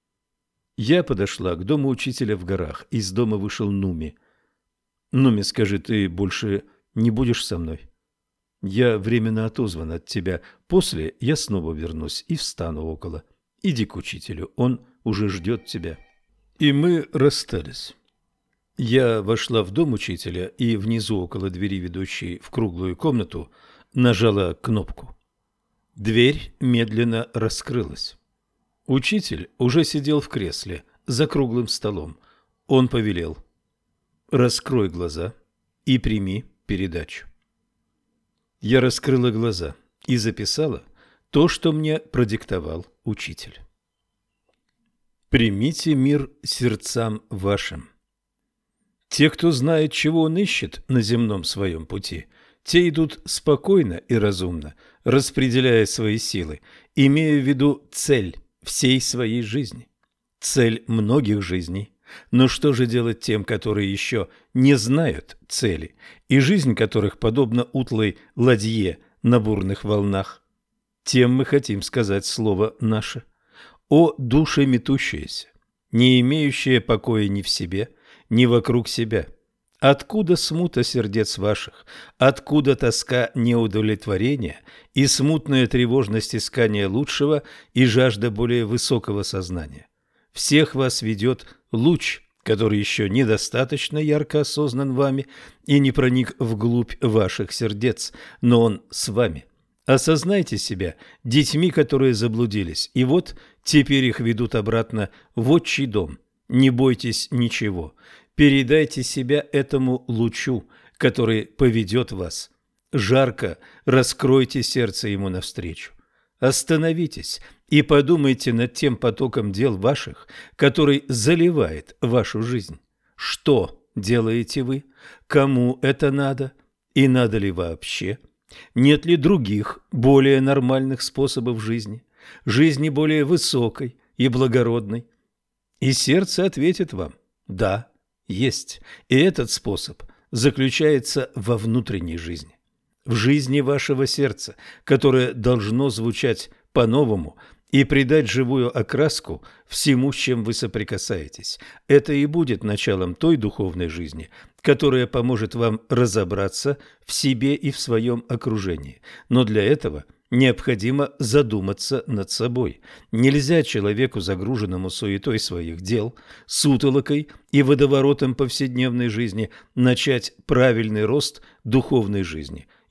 Я подошла к дому учителя в горах. Из дома вышел Нуми. Нуми, скажи, ты больше не будешь со мной? Я временно отозван от тебя. После я снова вернусь и встану около. Иди к учителю, он уже ждет тебя. И мы расстались. Я вошла в дом учителя и внизу, около двери, ведущей в круглую комнату, нажала кнопку. Дверь медленно раскрылась. Учитель уже сидел в кресле за круглым столом. Он повелел: «Раскрой глаза и прими передачу». Я раскрыла глаза и записала то, что мне продиктовал учитель. Примите мир сердцам вашим. Те, кто знает, чего он ищет на земном своем пути, те идут спокойно и разумно, распределяя свои силы, имея в виду цель всей своей жизни, цель многих жизней. Но что же делать тем, которые еще не знают цели, и жизнь которых подобна утлой ладье на бурных волнах? Тем мы хотим сказать слово наше. О душе метущаяся, не имеющая покоя ни в себе, ни вокруг себя! Откуда смута сердец ваших? Откуда тоска неудовлетворения и смутная тревожность искания лучшего и жажда более высокого сознания? Всех вас ведет луч, который еще недостаточно ярко осознан вами и не проник вглубь ваших сердец, но он с вами. Осознайте себя детьми, которые заблудились, и вот теперь их ведут обратно в отчий дом. Не бойтесь ничего. Передайте себя этому лучу, который поведет вас. Жарко раскройте сердце ему навстречу. Остановитесь и подумайте над тем потоком дел ваших, который заливает вашу жизнь. Что делаете вы? Кому это надо? И надо ли вообще? Нет ли других, более нормальных способов жизни? Жизни более высокой и благородной? И сердце ответит вам: да, есть. И этот способ заключается во внутренней жизни. В жизни вашего сердца, которое должно звучать по-новому и придать живую окраску всему, с чем вы соприкасаетесь. Это и будет началом той духовной жизни, которая поможет вам разобраться в себе и в своем окружении. Но для этого необходимо задуматься над собой. Нельзя человеку, загруженному суетой своих дел, сутолокой и водоворотом повседневной жизни, начать правильный рост духовной жизни,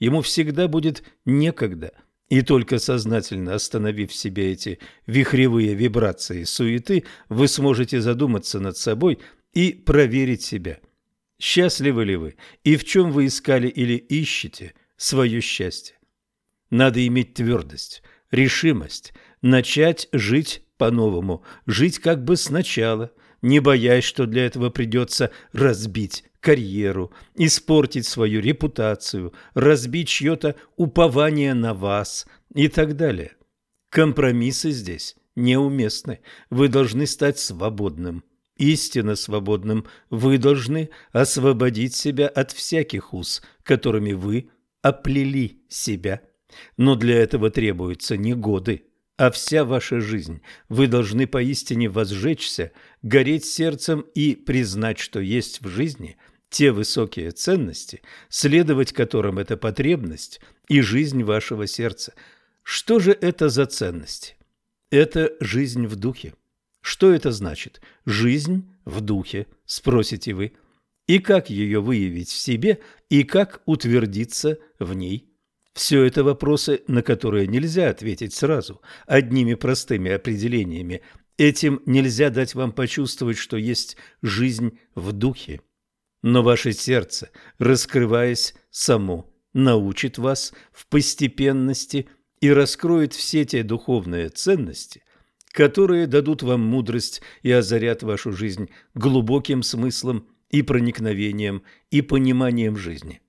ему всегда будет некогда. И только сознательно остановив в себе эти вихревые вибрации суеты, вы сможете задуматься над собой и проверить себя. Счастливы ли вы и в чем вы искали или ищете свое счастье? Надо иметь твердость, решимость, начать жить по-новому, жить как бы сначала, не боясь, что для этого придется разбить карьеру, испортить свою репутацию, разбить чье-то упование на вас и так далее. Компромиссы здесь неуместны. Вы должны стать свободным, истинно свободным. Вы должны освободить себя от всяких уз, которыми вы оплели себя. Но для этого требуются не годы, а вся ваша жизнь. Вы должны поистине возжечься, гореть сердцем и признать, что есть в жизни те высокие ценности, следовать которым это потребность и жизнь вашего сердца. Что же это за ценности? Это жизнь в духе. Что это значит? Жизнь в духе, спросите вы. И как ее выявить в себе, и как утвердиться в ней? Все это вопросы, на которые нельзя ответить сразу, одними простыми определениями. Этим нельзя дать вам почувствовать, что есть жизнь в духе. Но ваше сердце, раскрываясь само, научит вас в постепенности и раскроет все те духовные ценности, которые дадут вам мудрость и озарят вашу жизнь глубоким смыслом и проникновением и пониманием жизни.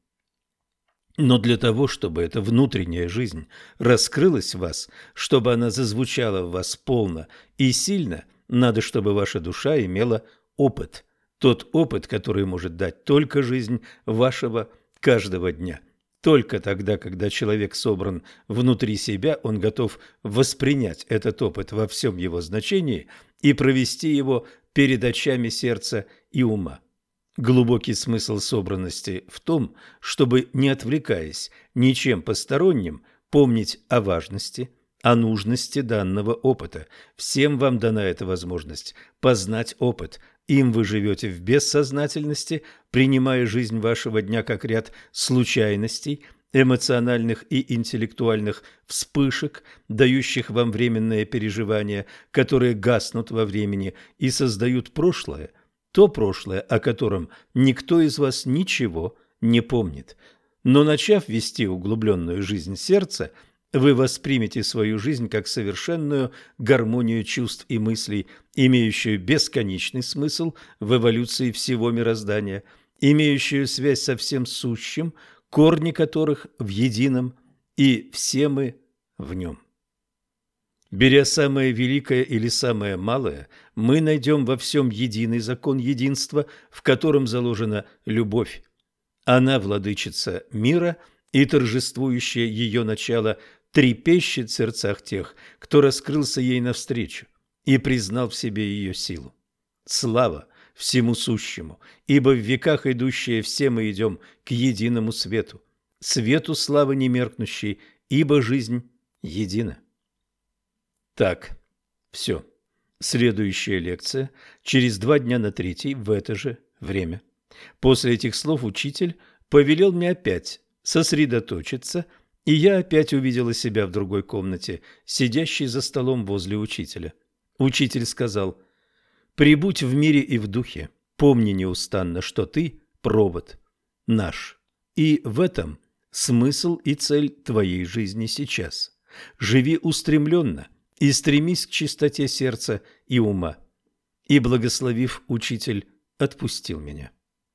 Но для того, чтобы эта внутренняя жизнь раскрылась в вас, чтобы она зазвучала в вас полно и сильно, надо, чтобы ваша душа имела опыт. Тот опыт, который может дать только жизнь вашего каждого дня. Только тогда, когда человек собран внутри себя, он готов воспринять этот опыт во всем его значении и провести его перед очами сердца и ума. Глубокий смысл собранности в том, чтобы, не отвлекаясь ничем посторонним, помнить о важности, о нужности данного опыта. Всем вам дана эта возможность познать опыт. Им вы живете в бессознательности, принимая жизнь вашего дня как ряд случайностей, эмоциональных и интеллектуальных вспышек, дающих вам временные переживания, которые гаснут во времени и создают прошлое, то прошлое, о котором никто из вас ничего не помнит. Но начав вести углубленную жизнь сердца, вы воспримете свою жизнь как совершенную гармонию чувств и мыслей, имеющую бесконечный смысл в эволюции всего мироздания, имеющую связь со всем сущим, корни которых в едином, и все мы в нем. Беря самое великое или самое малое, мы найдем во всем единый закон единства, в котором заложена любовь. Она владычица мира, и торжествующее ее начало трепещет в сердцах тех, кто раскрылся ей навстречу и признал в себе ее силу. Слава всему сущему, ибо в веках идущие все мы идем к единому свету, свету славы немеркнущей, ибо жизнь едина. Так, все. Следующая лекция через 2 дня на 3 в это же время. После этих слов учитель повелел мне опять сосредоточиться, и я опять увидела себя в другой комнате, сидящей за столом возле учителя. Учитель сказал: «Пребудь в мире и в духе, помни неустанно, что ты провод наш, и в этом смысл и цель твоей жизни сейчас. Живи устремленно и стремись к чистоте сердца и ума». И, благословив, учитель отпустил меня.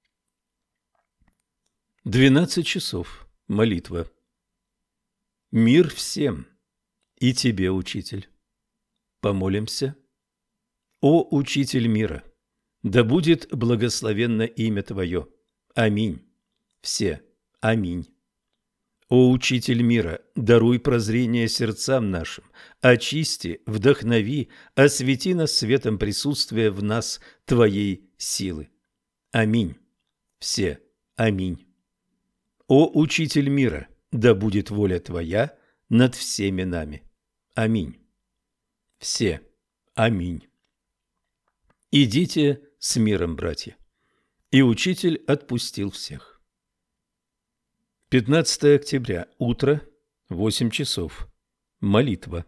12 часов. Молитва. Мир всем, и тебе, учитель. Помолимся. О, учитель мира, да будет благословенно имя твое. Аминь. Все. Аминь. О, учитель мира, даруй прозрение сердцам нашим, очисти, вдохнови, освети нас светом присутствия в нас твоей силы. Аминь. Все. Аминь. О, учитель мира, да будет воля твоя над всеми нами. Аминь. Все. Аминь. Идите с миром, братья. И учитель отпустил всех. 15 октября. Утро. 8 часов. Молитва.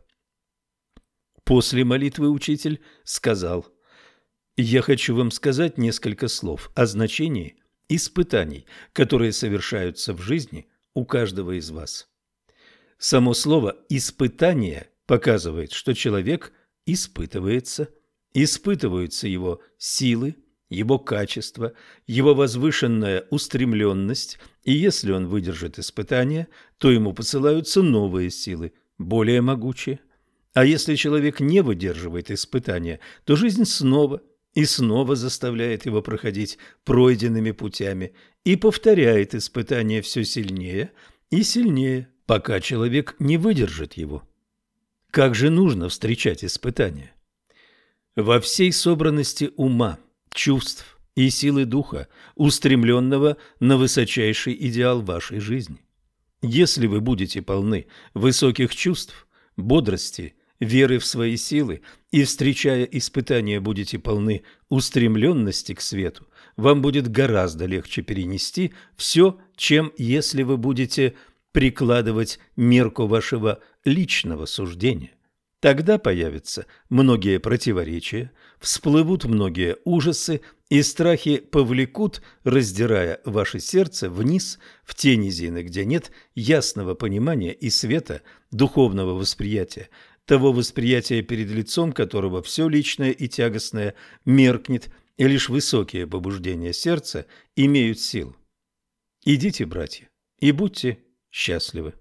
После молитвы учитель сказал: «Я хочу вам сказать несколько слов о значении испытаний, которые совершаются в жизни у каждого из вас». Само слово «испытание» показывает, что человек испытывается, испытываются его силы, его качество, его возвышенная устремленность, и если он выдержит испытание, то ему посылаются новые силы, более могучие. А если человек не выдерживает испытания, то жизнь снова и снова заставляет его проходить пройденными путями и повторяет испытания все сильнее и сильнее, пока человек не выдержит его. Как же нужно встречать испытания? Во всей собранности ума, чувств и силы духа, устремленного на высочайший идеал вашей жизни. Если вы будете полны высоких чувств, бодрости, веры в свои силы и, встречая испытания, будете полны устремленности к свету, вам будет гораздо легче перенести все, чем если вы будете прикладывать мерку вашего личного суждения. Тогда появятся многие противоречия, всплывут многие ужасы, и страхи повлекут, раздирая ваше сердце вниз, в те низины, где нет ясного понимания и света духовного восприятия, того восприятия, перед лицом которого все личное и тягостное меркнет, и лишь высокие побуждения сердца имеют силу. Идите, братья, и будьте счастливы.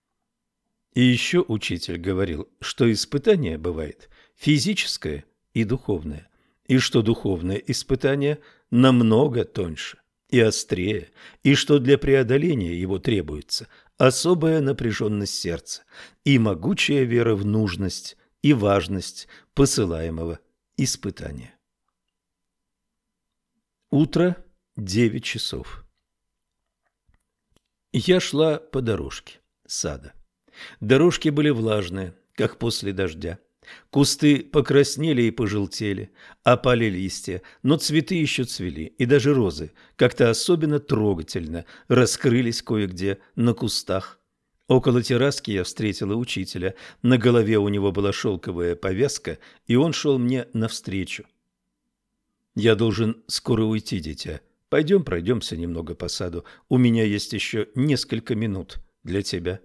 И еще учитель говорил, что испытание бывает физическое и духовное, и что духовное испытание намного тоньше и острее, и что для преодоления его требуется особая напряженность сердца и могучая вера в нужность и важность посылаемого испытания. Утро, 9 часов. Я шла по дорожке сада. Дорожки были влажные, как после дождя. Кусты покраснели и пожелтели, опали листья, но цветы еще цвели, и даже розы как-то особенно трогательно раскрылись кое-где на кустах. Около терраски я встретила учителя. На голове у него была шелковая повязка, и он шел мне навстречу. «Я должен скоро уйти, дитя. Пойдем пройдемся немного по саду. У меня есть еще несколько минут для тебя».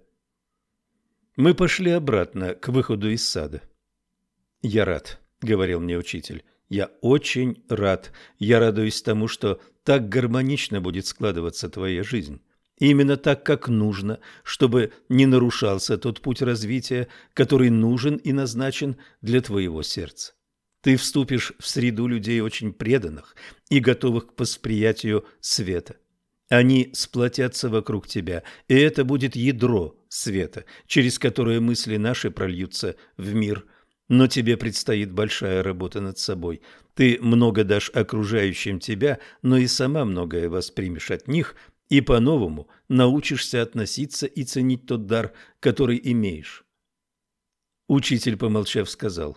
Мы пошли обратно к выходу из сада. «Я рад», — говорил мне учитель, — «я очень рад. Я радуюсь тому, что так гармонично будет складываться твоя жизнь. Именно так, как нужно, чтобы не нарушался тот путь развития, который нужен и назначен для твоего сердца. Ты вступишь в среду людей очень преданных и готовых к восприятию света. Они сплотятся вокруг тебя, и это будет ядро света, через которое мысли наши прольются в мир. Но тебе предстоит большая работа над собой. Ты много дашь окружающим тебя, но и сама многое воспримешь от них, и по-новому научишься относиться и ценить тот дар, который имеешь». Учитель, помолчав, сказал: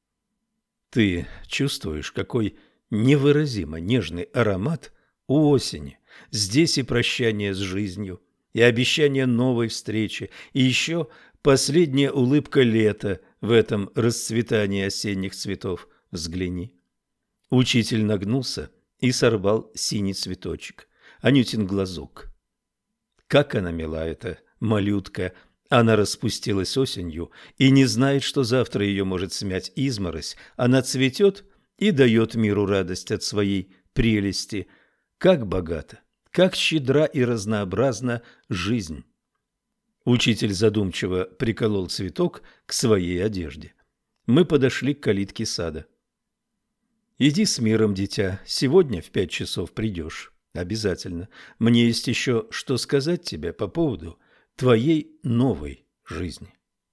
«Ты чувствуешь, какой невыразимо нежный аромат у осени? Здесь и прощание с жизнью, и обещание новой встречи, и еще последняя улыбка лета в этом расцветании осенних цветов. Взгляни». Учитель нагнулся и сорвал синий цветочек, Анютин глазок. Как она мила, эта малютка! Она распустилась осенью и не знает, что завтра ее может смять изморозь. Она цветет и дает миру радость от своей прелести. Как богата, как щедра и разнообразна жизнь. Учитель задумчиво приколол цветок к своей одежде. Мы подошли к калитке сада. «Иди с миром, дитя. Сегодня в 5 часов придешь. Обязательно. Мне есть еще что сказать тебе по поводу твоей новой жизни».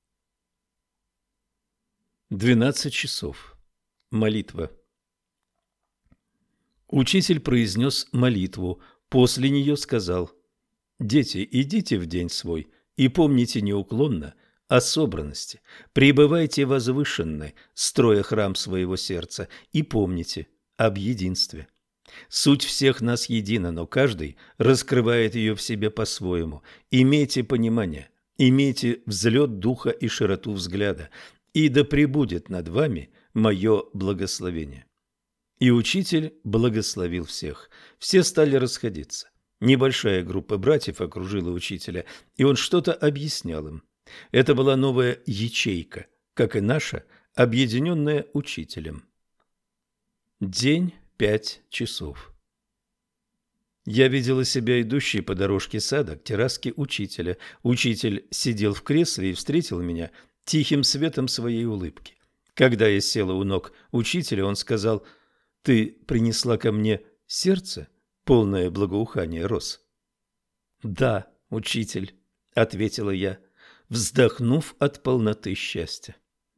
12 часов. Молитва. Учитель произнес молитву. После нее сказал: «Дети, идите в день свой и помните неуклонно о собранности. Пребывайте возвышенны, строя храм своего сердца, и помните об единстве. Суть всех нас едина, но каждый раскрывает ее в себе по-своему. Имейте понимание, имейте взлет духа и широту взгляда, и да пребудет над вами мое благословение». И учитель благословил всех. Все стали расходиться. Небольшая группа братьев окружила учителя, и он что-то объяснял им. Это была новая ячейка, как и наша, объединенная учителем. День 5 часов. Я видела себя идущей по дорожке сада к терраске учителя. Учитель сидел в кресле и встретил меня тихим светом своей улыбки. Когда я села у ног учителя, он сказал: «Ты принесла ко мне сердце, полное благоухания роз?» «Да, учитель», — ответила я, вздохнув от полноты счастья.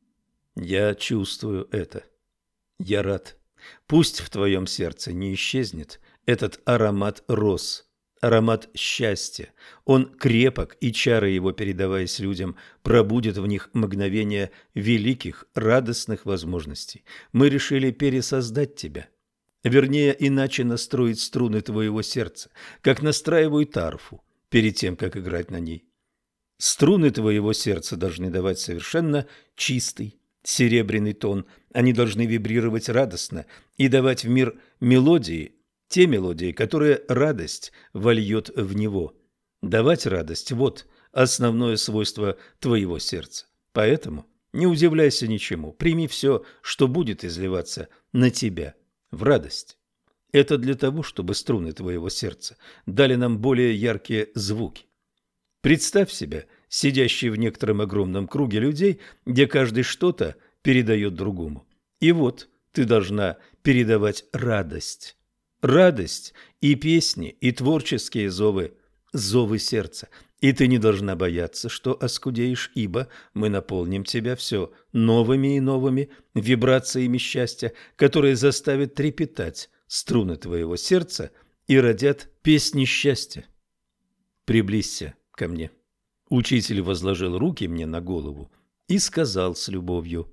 «Я чувствую это. Я рад. Пусть в твоем сердце не исчезнет этот аромат роз, аромат счастья. Он крепок, и чары его, передаваясь людям, пробудет в них мгновение великих, радостных возможностей. Мы решили пересоздать тебя. Вернее, иначе настроить струны твоего сердца, как настраивают арфу, перед тем, как играть на ней. Струны твоего сердца должны давать совершенно чистый, серебряный тон. Они должны вибрировать радостно и давать в мир мелодии, те мелодии, которые радость вольет в него. Давать радость – вот основное свойство твоего сердца. Поэтому не удивляйся ничему, прими все, что будет изливаться на тебя, в радость. Это для того, чтобы струны твоего сердца дали нам более яркие звуки. Представь себя сидящий в некотором огромном круге людей, где каждый что-то передает другому. И вот ты должна передавать радость. Радость и песни, и творческие зовы, зовы сердца. И ты не должна бояться, что оскудеешь, ибо мы наполним тебя все новыми и новыми вибрациями счастья, которые заставят трепетать струны твоего сердца и родят песни счастья. Приблизься ко мне. Учитель возложил руки мне на голову и сказал с любовью: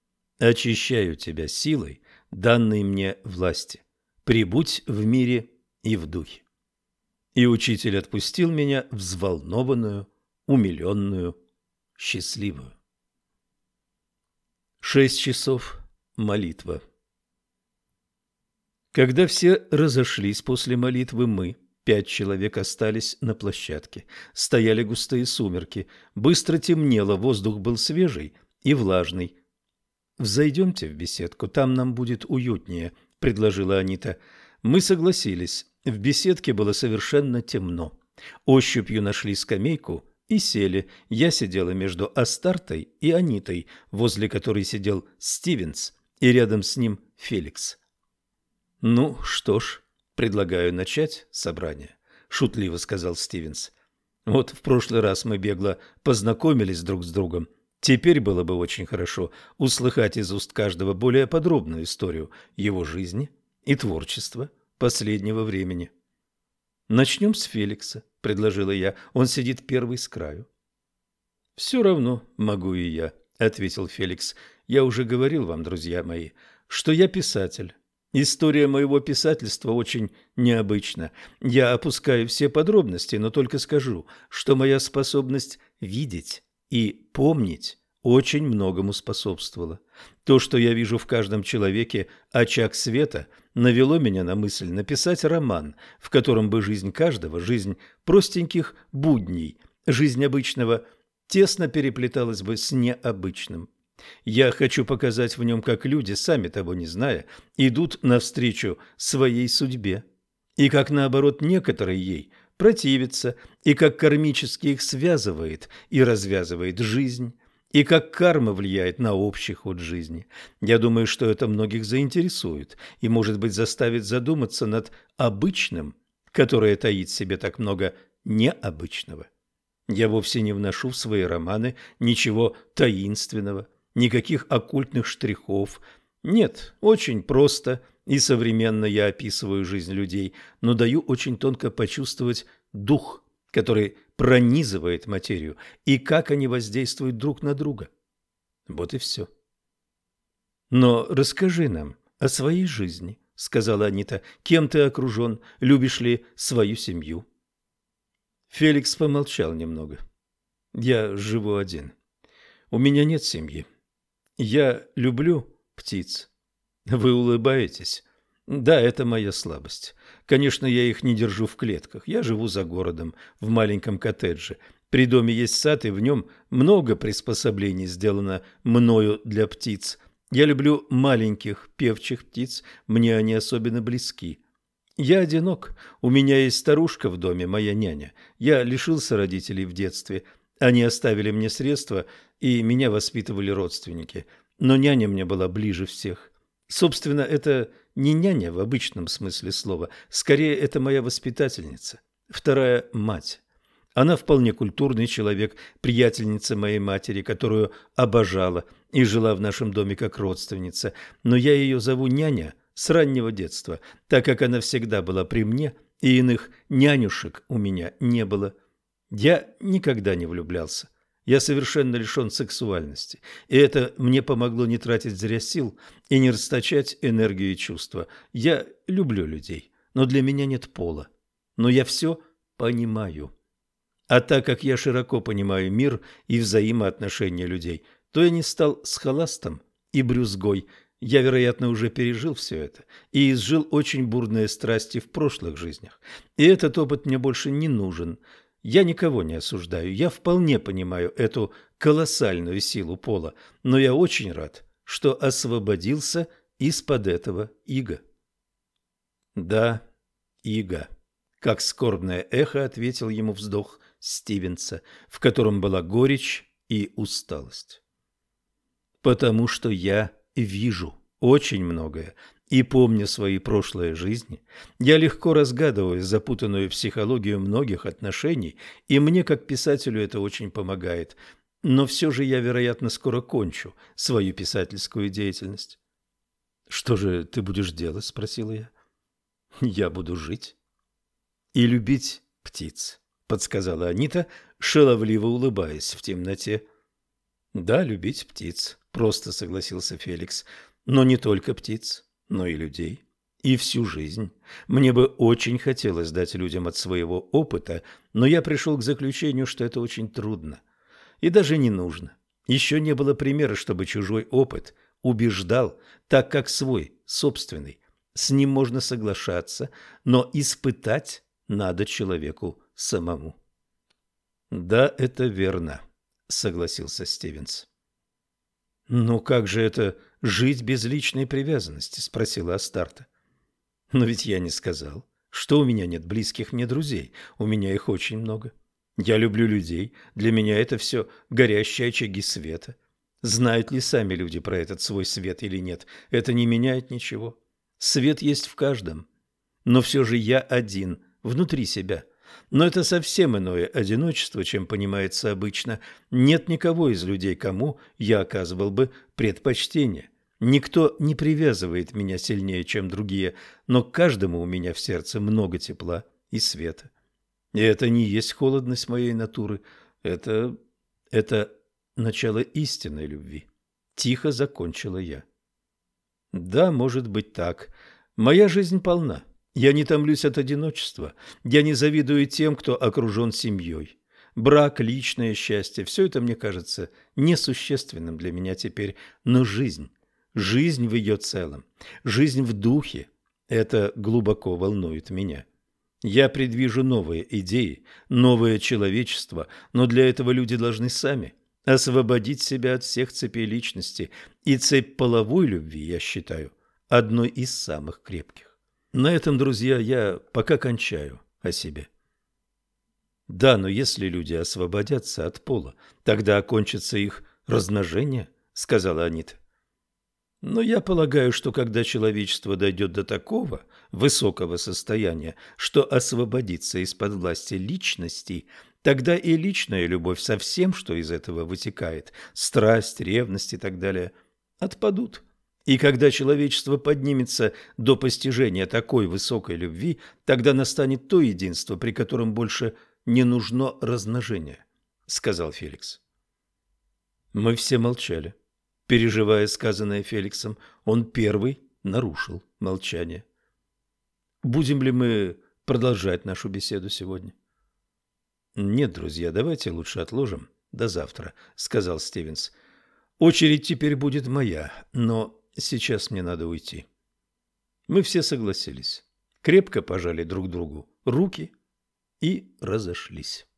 «Очищаю тебя силой, данной мне власти. Прибудь в мире и в духе». И учитель отпустил меня взволнованную, умиленную, счастливую. 6 часов. Молитва. Когда все разошлись после молитвы, мы, 5 человек, остались на площадке. Стояли густые сумерки. Быстро темнело, воздух был свежий и влажный. «Взойдемте в беседку, там нам будет уютнее», — предложила Анита. Мы согласились. В беседке было совершенно темно. Ощупью нашли скамейку и сели. Я сидела между Астартой и Анитой, возле которой сидел Стивенс, и рядом с ним Феликс. «Ну что ж, предлагаю начать собрание», — шутливо сказал Стивенс. «Вот в прошлый раз мы бегло познакомились друг с другом. Теперь было бы очень хорошо услыхать из уст каждого более подробную историю его жизни и творчества последнего времени». «Начнем с Феликса», — предложила я. «Он сидит первый с краю». «Все равно могу и я», — ответил Феликс. «Я уже говорил вам, друзья мои, что я писатель. История моего писательства очень необычна. Я опускаю все подробности, но только скажу, что моя способность видеть и помнить очень многому способствовала. То, что я вижу в каждом человеке очаг света, навело меня на мысль написать роман, в котором бы жизнь каждого, жизнь простеньких будней, жизнь обычного тесно переплеталась бы с необычным. Я хочу показать в нем, как люди, сами того не зная, идут навстречу своей судьбе, и как, наоборот, некоторые ей противятся, и как кармически их связывает и развязывает жизнь, и как карма влияет на общий ход жизни. Я думаю, что это многих заинтересует и, может быть, заставит задуматься над обычным, которое таит в себе так много необычного. Я вовсе не вношу в свои романы ничего таинственного, никаких оккультных штрихов. Нет, очень просто и современно я описываю жизнь людей, но даю очень тонко почувствовать дух, который пронизывает материю, и как они воздействуют друг на друга. Вот и все. «Но расскажи нам о своей жизни», сказала Анита. Кем ты окружен? Любишь ли свою семью? Феликс помолчал немного. Я живу один. У меня нет семьи. Я люблю птиц. Вы улыбаетесь? Да, это моя слабость. Конечно, я их не держу в клетках. Я живу за городом, в маленьком коттедже. При доме есть сад, и в нем много приспособлений сделано мною для птиц. Я люблю маленьких певчих птиц, мне они особенно близки. Я одинок. У меня есть старушка в доме, моя няня. Я лишился родителей в детстве. Они оставили мне средства, и меня воспитывали родственники. Но няня мне была ближе всех. Собственно, это не няня в обычном смысле слова. Скорее, это моя воспитательница. Вторая мать. Она вполне культурный человек, приятельница моей матери, которую обожала и жила в нашем доме как родственница. Но я ее зову няня с раннего детства, так как она всегда была при мне, и иных нянюшек у меня не было. Я никогда не влюблялся. Я совершенно лишен сексуальности, и это мне помогло не тратить зря сил и не расточать энергию и чувства. Я люблю людей, но для меня нет пола. Но я все понимаю. А так как я широко понимаю мир и взаимоотношения людей, то я не стал схоластом и брюзгой. Я, вероятно, уже пережил все это и изжил очень бурные страсти в прошлых жизнях. И этот опыт мне больше не нужен. Я никого не осуждаю, я вполне понимаю эту колоссальную силу пола, но я очень рад, что освободился из-под этого ига. Да, иго. Как скорбное эхо ответил ему вздох Стивенса, в котором была горечь и усталость. Потому что я вижу очень многое, и помня свои прошлые жизни, я легко разгадываю запутанную психологию многих отношений, и мне, как писателю, это очень помогает. Но все же я, вероятно, скоро кончу свою писательскую деятельность. «Что же ты будешь делать?» – спросила я. «Я буду жить и любить птиц», – подсказала Анита, шаловливо улыбаясь в темноте. «Да, любить птиц», – просто согласился Феликс, – «но не только птиц, но и людей, и всю жизнь. Мне бы очень хотелось дать людям от своего опыта, но я пришел к заключению, что это очень трудно и даже не нужно. Еще не было примера, чтобы чужой опыт убеждал, так как свой, собственный. С ним можно соглашаться, но испытать надо человеку самому». «Да, это верно», — согласился Стивенс. «Ну как же это жить без личной привязанности?» – спросила Астарта. «Но ведь я не сказал, что у меня нет близких мне друзей. У меня их очень много. Я люблю людей. Для меня это все горящие очаги света. Знают ли сами люди про этот свой свет или нет, это не меняет ничего. Свет есть в каждом. Но все же я один, внутри себя. Но это совсем иное одиночество, чем понимается обычно. Нет никого из людей, кому я оказывал бы предпочтение. Никто не привязывает меня сильнее, чем другие, но к каждому у меня в сердце много тепла и света. И это не есть холодность моей натуры, это начало истинной любви. Тихо закончила я. Да, может быть так. Моя жизнь полна. Я не томлюсь от одиночества. Я не завидую тем, кто окружен семьей. Брак, личное счастье – все это мне кажется несущественным для меня теперь. Но жизнь в ее целом, жизнь в духе – это глубоко волнует меня. Я предвижу новые идеи, новое человечество, но для этого люди должны сами освободить себя от всех цепей личности. И цепь половой любви, я считаю, одной из самых крепких. На этом, друзья, я пока кончаю о себе. Да, но если люди освободятся от пола, тогда окончится их размножение, сказала Анита. Но я полагаю, что когда человечество дойдет до такого высокого состояния, что освободится из-под власти личностей, тогда и личная любовь со всем, что из этого вытекает, страсть, ревность и так далее, отпадут. И когда человечество поднимется до постижения такой высокой любви, тогда настанет то единство, при котором больше не нужно размножение, сказал Феликс. Мы все молчали. Переживая сказанное Феликсом, он первый нарушил молчание. Будем ли мы продолжать нашу беседу сегодня? Нет, друзья, давайте лучше отложим до завтра, сказал Стивенс. Очередь теперь будет моя, но сейчас мне надо уйти. Мы все согласились, крепко пожали друг другу руки и разошлись.